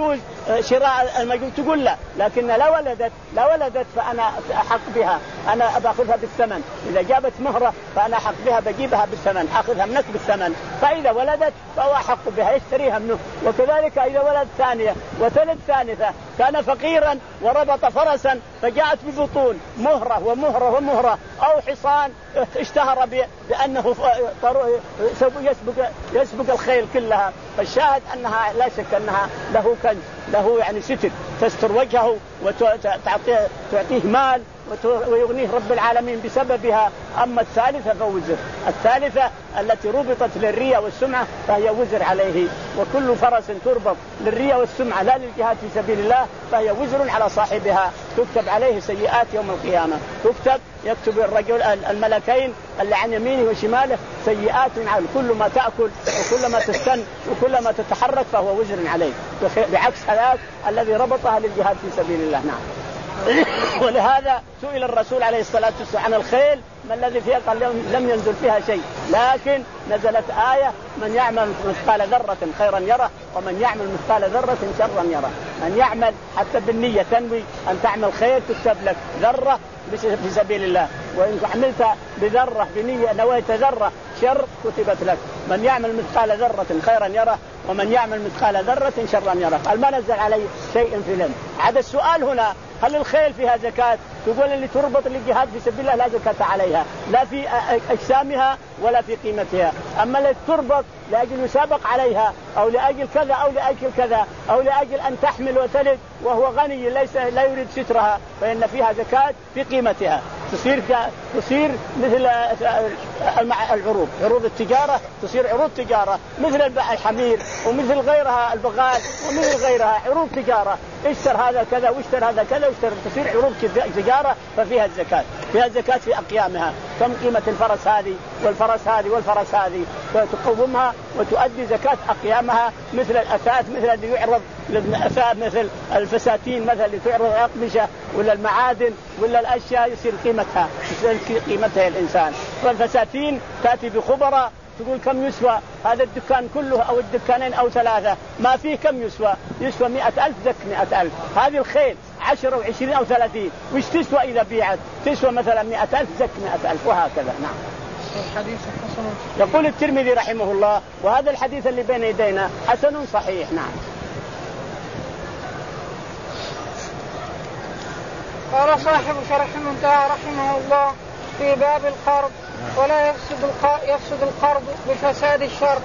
شراء المجهول تقول لا، لكن لا ولدت لا ولدت فأنا أحق بها، أنا بأخذها بالثمن. إذا جابت مهرة فأنا أحق بها بجيبها بالثمن، أخذها منك بالثمن. فإذا ولدت فهو أحق بها يشتريها منه. وكذلك إذا ولد ثانية وثالث ثالثة كان فقيرا وربط فرسا فجاءت ببطون مهرة ومهرة ومهرة أو حصان اشتهر بأنه يسبق يسبق الخيل كلها، فالشاهد أنها لا شك أنها له كنز، له يعني ستر تستر وجهه وتعطيه تعطيه مال ويغنيه رب العالمين بسببها. أما الثالثة فوزر، الثالثة التي ربطت للرياء والسمعة فهي وزر عليه. وكل فرس تربط للرياء والسمعة لا للجهاد في سبيل الله فهي وزر على صاحبها، تكتب عليه سيئات يوم القيامة. تكتب يكتب الرجل الملكين اللي عن يمينه وشماله سيئات على كل ما تأكل وكل ما تستن وكل ما تتحرك فهو وزر عليه، بعكس هذاك الذي ربطها للجهاد في سبيل الله. نعم. ولهذا سئل الرسول عليه الصلاة والسلام عن الخيل ما الذي فيها، قال لم ينزل فيها شيء، لكن نزلت آية من يعمل مثقال ذرة خيرا يره ومن يعمل مثقال ذرة شرا يره. من يعمل حتى بالنية تنوي أن تعمل خير تكتب لك ذرة في سبيل الله، وإن عملت بذرة بنية نويت ذرة شر كتبت لك. من يعمل مثقال ذرة خيرا يره ومن يعمل مثقال ذرة شرا يره. قال ما نزل عليه شيء في العلم. عاد السؤال هنا هل الخيل فيها زكاة؟ تقول اللي تربط للجهاد في سبيل الله لا زكاة عليها، لا في أجسامها ولا في قيمتها. أما اللي تربط لأجل يسابق عليها أو لأجل كذا أو لأجل كذا أو لأجل أن تحمل وتلد وهو غني ليس لا يريد سترها فإن فيها زكاة في قيمتها. تصير تصير مثل العروض، عروض التجارة تصير عروض تجارة مثل الحمير ومثل غيرها البغال ومثل غيرها عروض تجارة. اشتر هذا كذا واشتر هذا كذا واشتر، تصير عروض تجارة ففيها الزكاة، فيها الزكاة في أقيامها. كم قيمة الفرس هذه والفرس هذه والفرس هذه فتقومها وتؤدي زكاة أقيامها. مثل الأثاث مثل الذي يعرض للأثاث مثل الفساتين مثل اللي تعرض الأقمشة ولا المعادن ولا الأشياء يصير قيمتها يصير قيمتها الإنسان. والفساتين تأتي بخبرة تقول كم يسوى هذا الدكان كله أو الدكانين أو ثلاثة، ما فيه كم يسوى، يسوى مئة ألف زك مئة ألف. هذه الخيل عشرة وعشرين أو ثلاثين وش تسوى إذا بيعت؟ تسوى مثلا مئة ألف زك مئة ألف وهكذا. نعم. الحديث حسن. يقول الترمذي رحمه الله وهذا الحديث اللي بين يدينا حسن صحيح. نعم. قال صاحب شرح المنتهى رحمه الله في باب القرض ولا يفسد يفسد القرض بفساد الشرط.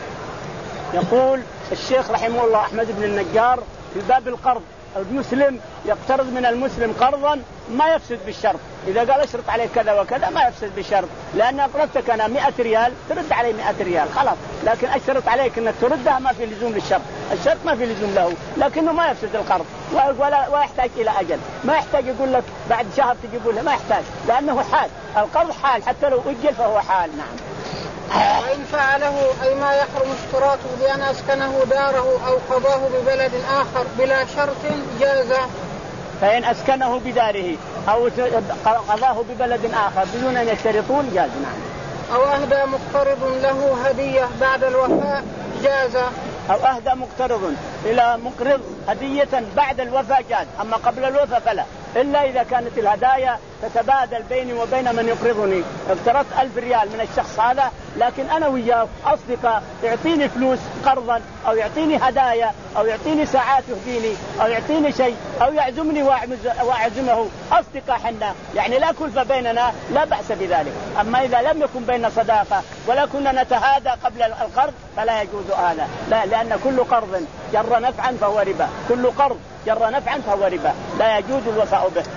يقول الشيخ رحمه الله أحمد بن النجار في باب القرض المسلم يقترض من المسلم قرضا ما يفسد بالشرط. إذا قال اشرط عليه كذا وكذا ما يفسد بالشرط، لأن أقرضتك أنا مئة ريال ترد علي مئة ريال خلاص، لكن أشترط عليك أنك تردها ما في لزوم للشرط. الشرط ما في لزوم له لكنه ما يفسد القرض ولا ويحتاج إلى أجل، ما يحتاج يقول لك بعد شهر تجي يقول له ما يحتاج، لأنه حال. القرض حال حتى لو أجل فهو حال. نعم. وإن فعله أي ما يحرم اشتراطه بأن أسكنه داره أو قضاه ببلد آخر بلا شرط جاز. فإن أسكنه بداره أو قضاه ببلد آخر بدون أن يشترطون جاز. نعم. أو أهدى مقترض له هدية بعد الوفاء جاز. أو أهدى مقترض إلى مقرض هدية بعد الوفاء جاز، أما قبل الوفاء فلا، إلا إذا كانت الهدايا تتبادل بيني وبين من يقرضني. اقترضت ألف ريال من الشخص هذا لكن أنا وياه أصدقاء، يعطيني فلوس قرضا أو يعطيني هدايا أو يعطيني ساعات يهديني أو يعطيني شيء أو يعزمني وأعزمه، أصدقاء حنا يعني لا كلفة بيننا لا بأس بذلك. أما إذا لم يكن بين صداقة ولا كنا نتهادى قبل القرض فلا يجوز هذا، لا، لأن كل قرض جر نفعا فهو ربا، كل قرض جر نفعا فهو ربا لا يجوز الوفاء به.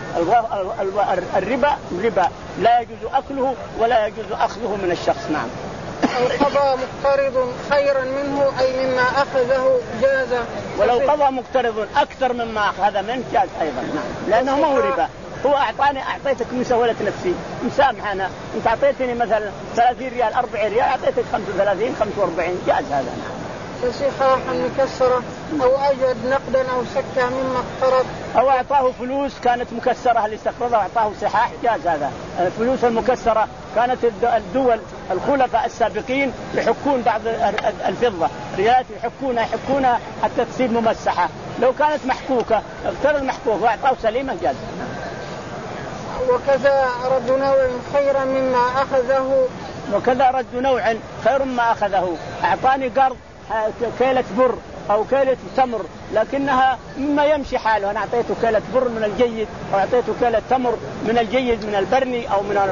الربا ربا لا يجوز أكله ولا يجوز أخذه من الشخص. نعم. أو قضى مقترض خيرا منه أي مما أخذه جاز. ولو قضى مقترض أكثر مما أخذ منه جاز أيضا. نعم. لأنه ما هو ربا، هو أعطاني أعطيتك مساولة نفسي مسامح، أنا أنت أعطيتني مثلا ثلاثين ريال أربعين ريال أعطيتك خمسة وثلاثين خمسة وأربعين جاز هذا. نعم. صحاحا مكسرة أو أجد نقدا أو سكة مما اقترض. أو أعطاه فلوس كانت مكسرة اللي استقرضها أعطاه صحاح جاز هذا. الفلوس المكسرة كانت الدول الخلفاء السابقين يحكون بعض الفضة ريالات يحكونها يحكونها حتى تصير ممسحة، لو كانت محكوكة اقترض محكوكة وأعطاه سليمة جاز. وكذا رد نوع خيرا مما أخذه وكذا رد نوع خير مما أخذه. أعطاني قرض كيلة بر أو كيلة تمر لكنها مما يمشي حاله، أنا أعطيته كيلة بر من الجيد أو أعطيته كيلة تمر من الجيد من البرني أو من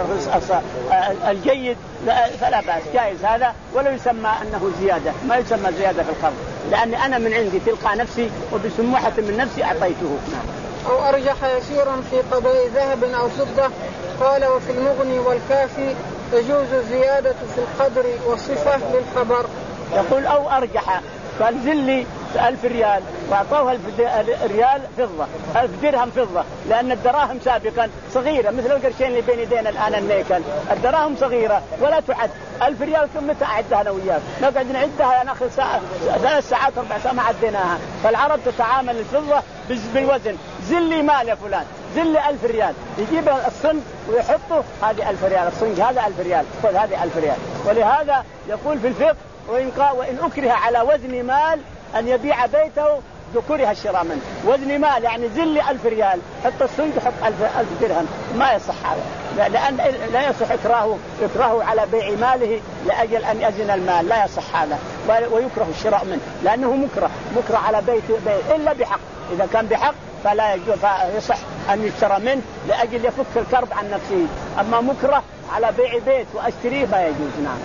الجيد فلا بأس جائز هذا، ولا يسمى أنه زيادة، ما يسمى زيادة في القرض، لأني أنا من عندي تلقى نفسي وبسموحة من نفسي أعطيته. أو أرجح يسيرا في قضاء ذهب أو فضة. قال وفي المغني والكافي تجوز زيادة في القدر والصفة للخبر. يقول أو أرجح، قال زلي ألف ريال وأعطوها ألف ريال فضة، ألف درهم فضة، لأن الدراهم سابقا صغيرة مثل القرشين اللي بين يدينا الآن النيكل، الدراهم صغيرة ولا تعد. ألف ريال كم متى أعدها أنا وياك؟ نقعد نعدها أنا آخر ساعة ثلاث ساعات أربع ساعات ما عديناها. فالعرب تتعامل الفضة بالوزن. زلي مال يا فلان، زلي ألف ريال، يجيب الصنج ويحطه هذه ألف ريال، الصنج هذا ألف ريال، خذ هذه ألف ريال. ولهذا يقول في الفقه وإن, وإن أكره على وزن مال أن يبيع بيته ذكرها الشراء منه. وزن مال يعني زلي ألف ريال، حط الصنج حط ألف, ألف درهم، ما يصح هذا، لأن لا يصح إكراهه إكراهه على بيع ماله لأجل أن يزن المال، لا يصح هذا، ويكره الشراء منه لأنه مكره مكره على بيت, بيت إلا بحق. إذا كان بحق فلا يصح أن يشترى منه لأجل يفك الكرب عن نفسه. أما مكره على بيع بيت وأشتريه ما يجوز. نعم.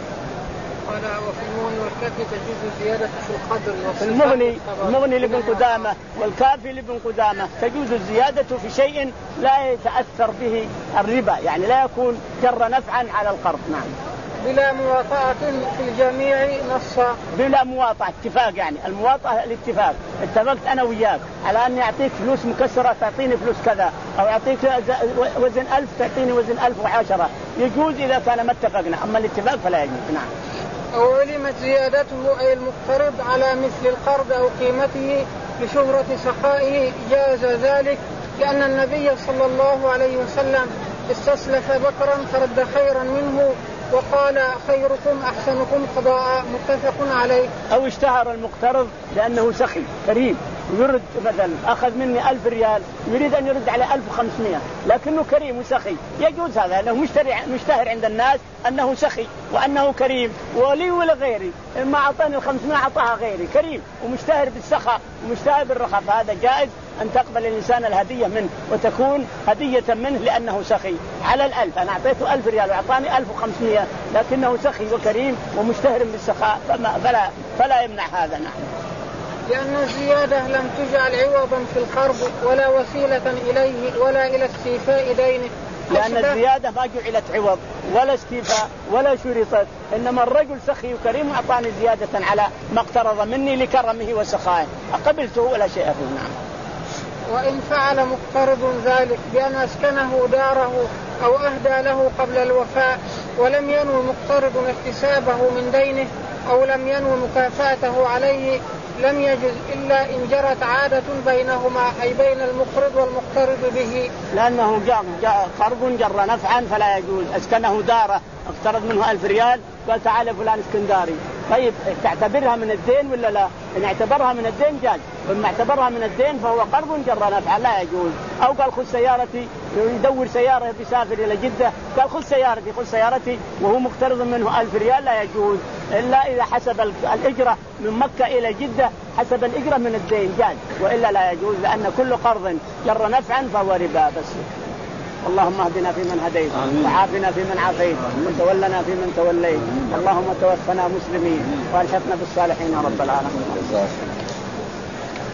قال وفي المغني والكافي تجوز زيادة في القدر. في المغني المغني لابن قدامة والكافي لابن قدامة تجوز الزيادة في شيء لا يتأثر به الربا، يعني لا يكون جر نفعا على القرض. نعم. بلا مواطأة في الجميع نصا. بلا مواطأة، اتفاق، يعني المواطأة الاتفاق. اتفقت أنا وياك على أني أعطيك فلوس مكسرة تعطيني فلوس كذا، أو أعطيك وزن ألف تعطيني وزن ألف وعشرة، يجوز إذا كان ما اتفقنا، أما الاتفاق فلا يجوز. نعم. أو علمت زيادته أي المقترض على مثل القرض أو قيمته لشهرة سخائه جاز ذلك، لأن النبي صلى الله عليه وسلم استسلف بكرا فرد خيرا منه وقال خيركم أحسنكم قضاء، متفق عليه. أو اشتهر المقترض لأنه سخي كريم ويرد، مثلا أخذ مني ألف ريال يريد أن يرد على ألف وخمسمائة لكنه كريم وسخي، يجوز هذا، لأنه مشتهر عند الناس أنه سخي وأنه كريم، ولي ولا غيري ما أعطاني الخمسمائة أعطاها غيري، كريم ومشتهر بالسخاء ومشتهر بالرخاء، فهذا جائز أن تقبل الإنسان الهدية منه وتكون هدية منه لأنه سخي. على الألف أنا أعطيته ألف ريال وأعطاني ألف وخمسمائة لكنه سخي وكريم ومشتهر بالسخاء، فلا, فلا يمنع هذا. نعم. لأن الزيادة لم تجعل عوضا في القرض ولا وسيلة إليه ولا إلى استيفاء دينه، لأن الزيادة ما جعلت عوض ولا استيفاء ولا شرطت، إنما الرجل سخي وكريم أعطاني زيادة على ما اقترض مني لكرمه وسخائه، أقبلته ولا شيء فيه. نعم. وإن فعل مقترض ذلك بأن أسكنه داره أو أهدى له قبل الوفاء ولم ينوي مقترض اكتسابه من دينه أو لم ينوي مكافاته عليه لم يجز إلا إن جرت عادة بينهما، أي بين المقرض والمقترض به، لأنه جاء جاء قرض جر نفعا فلا يجوز. أسكنه داره اقترض منه ألف ريال قال تعال فلان اسكن داري، طيب تعتبرها من الدين ولا لا؟ إن اعتبرها من الدين جاز، وإن اعتبرها من الدين فهو قرض جر نفعا لا يجوز. أو قال خذ سيارتي، يدور سيارة بيسافر إلى جدة قال خذ سيارتي خذ سيارتي وهو مقترض منه ألف ريال لا يجوز، إلا إذا حسب الإجرة من مكة إلى جدة حسب الإجرة من الدين جاز، وإلا لا يجوز، لأن كل قرض جر نفعا فهو ربا. بس اللهم اهدنا فيمن هديت وعافنا فيمن عافيت وتولنا فيمن توليت، اللهم توفنا مسلمين والحقنا بالصالحين يا رب العالمين.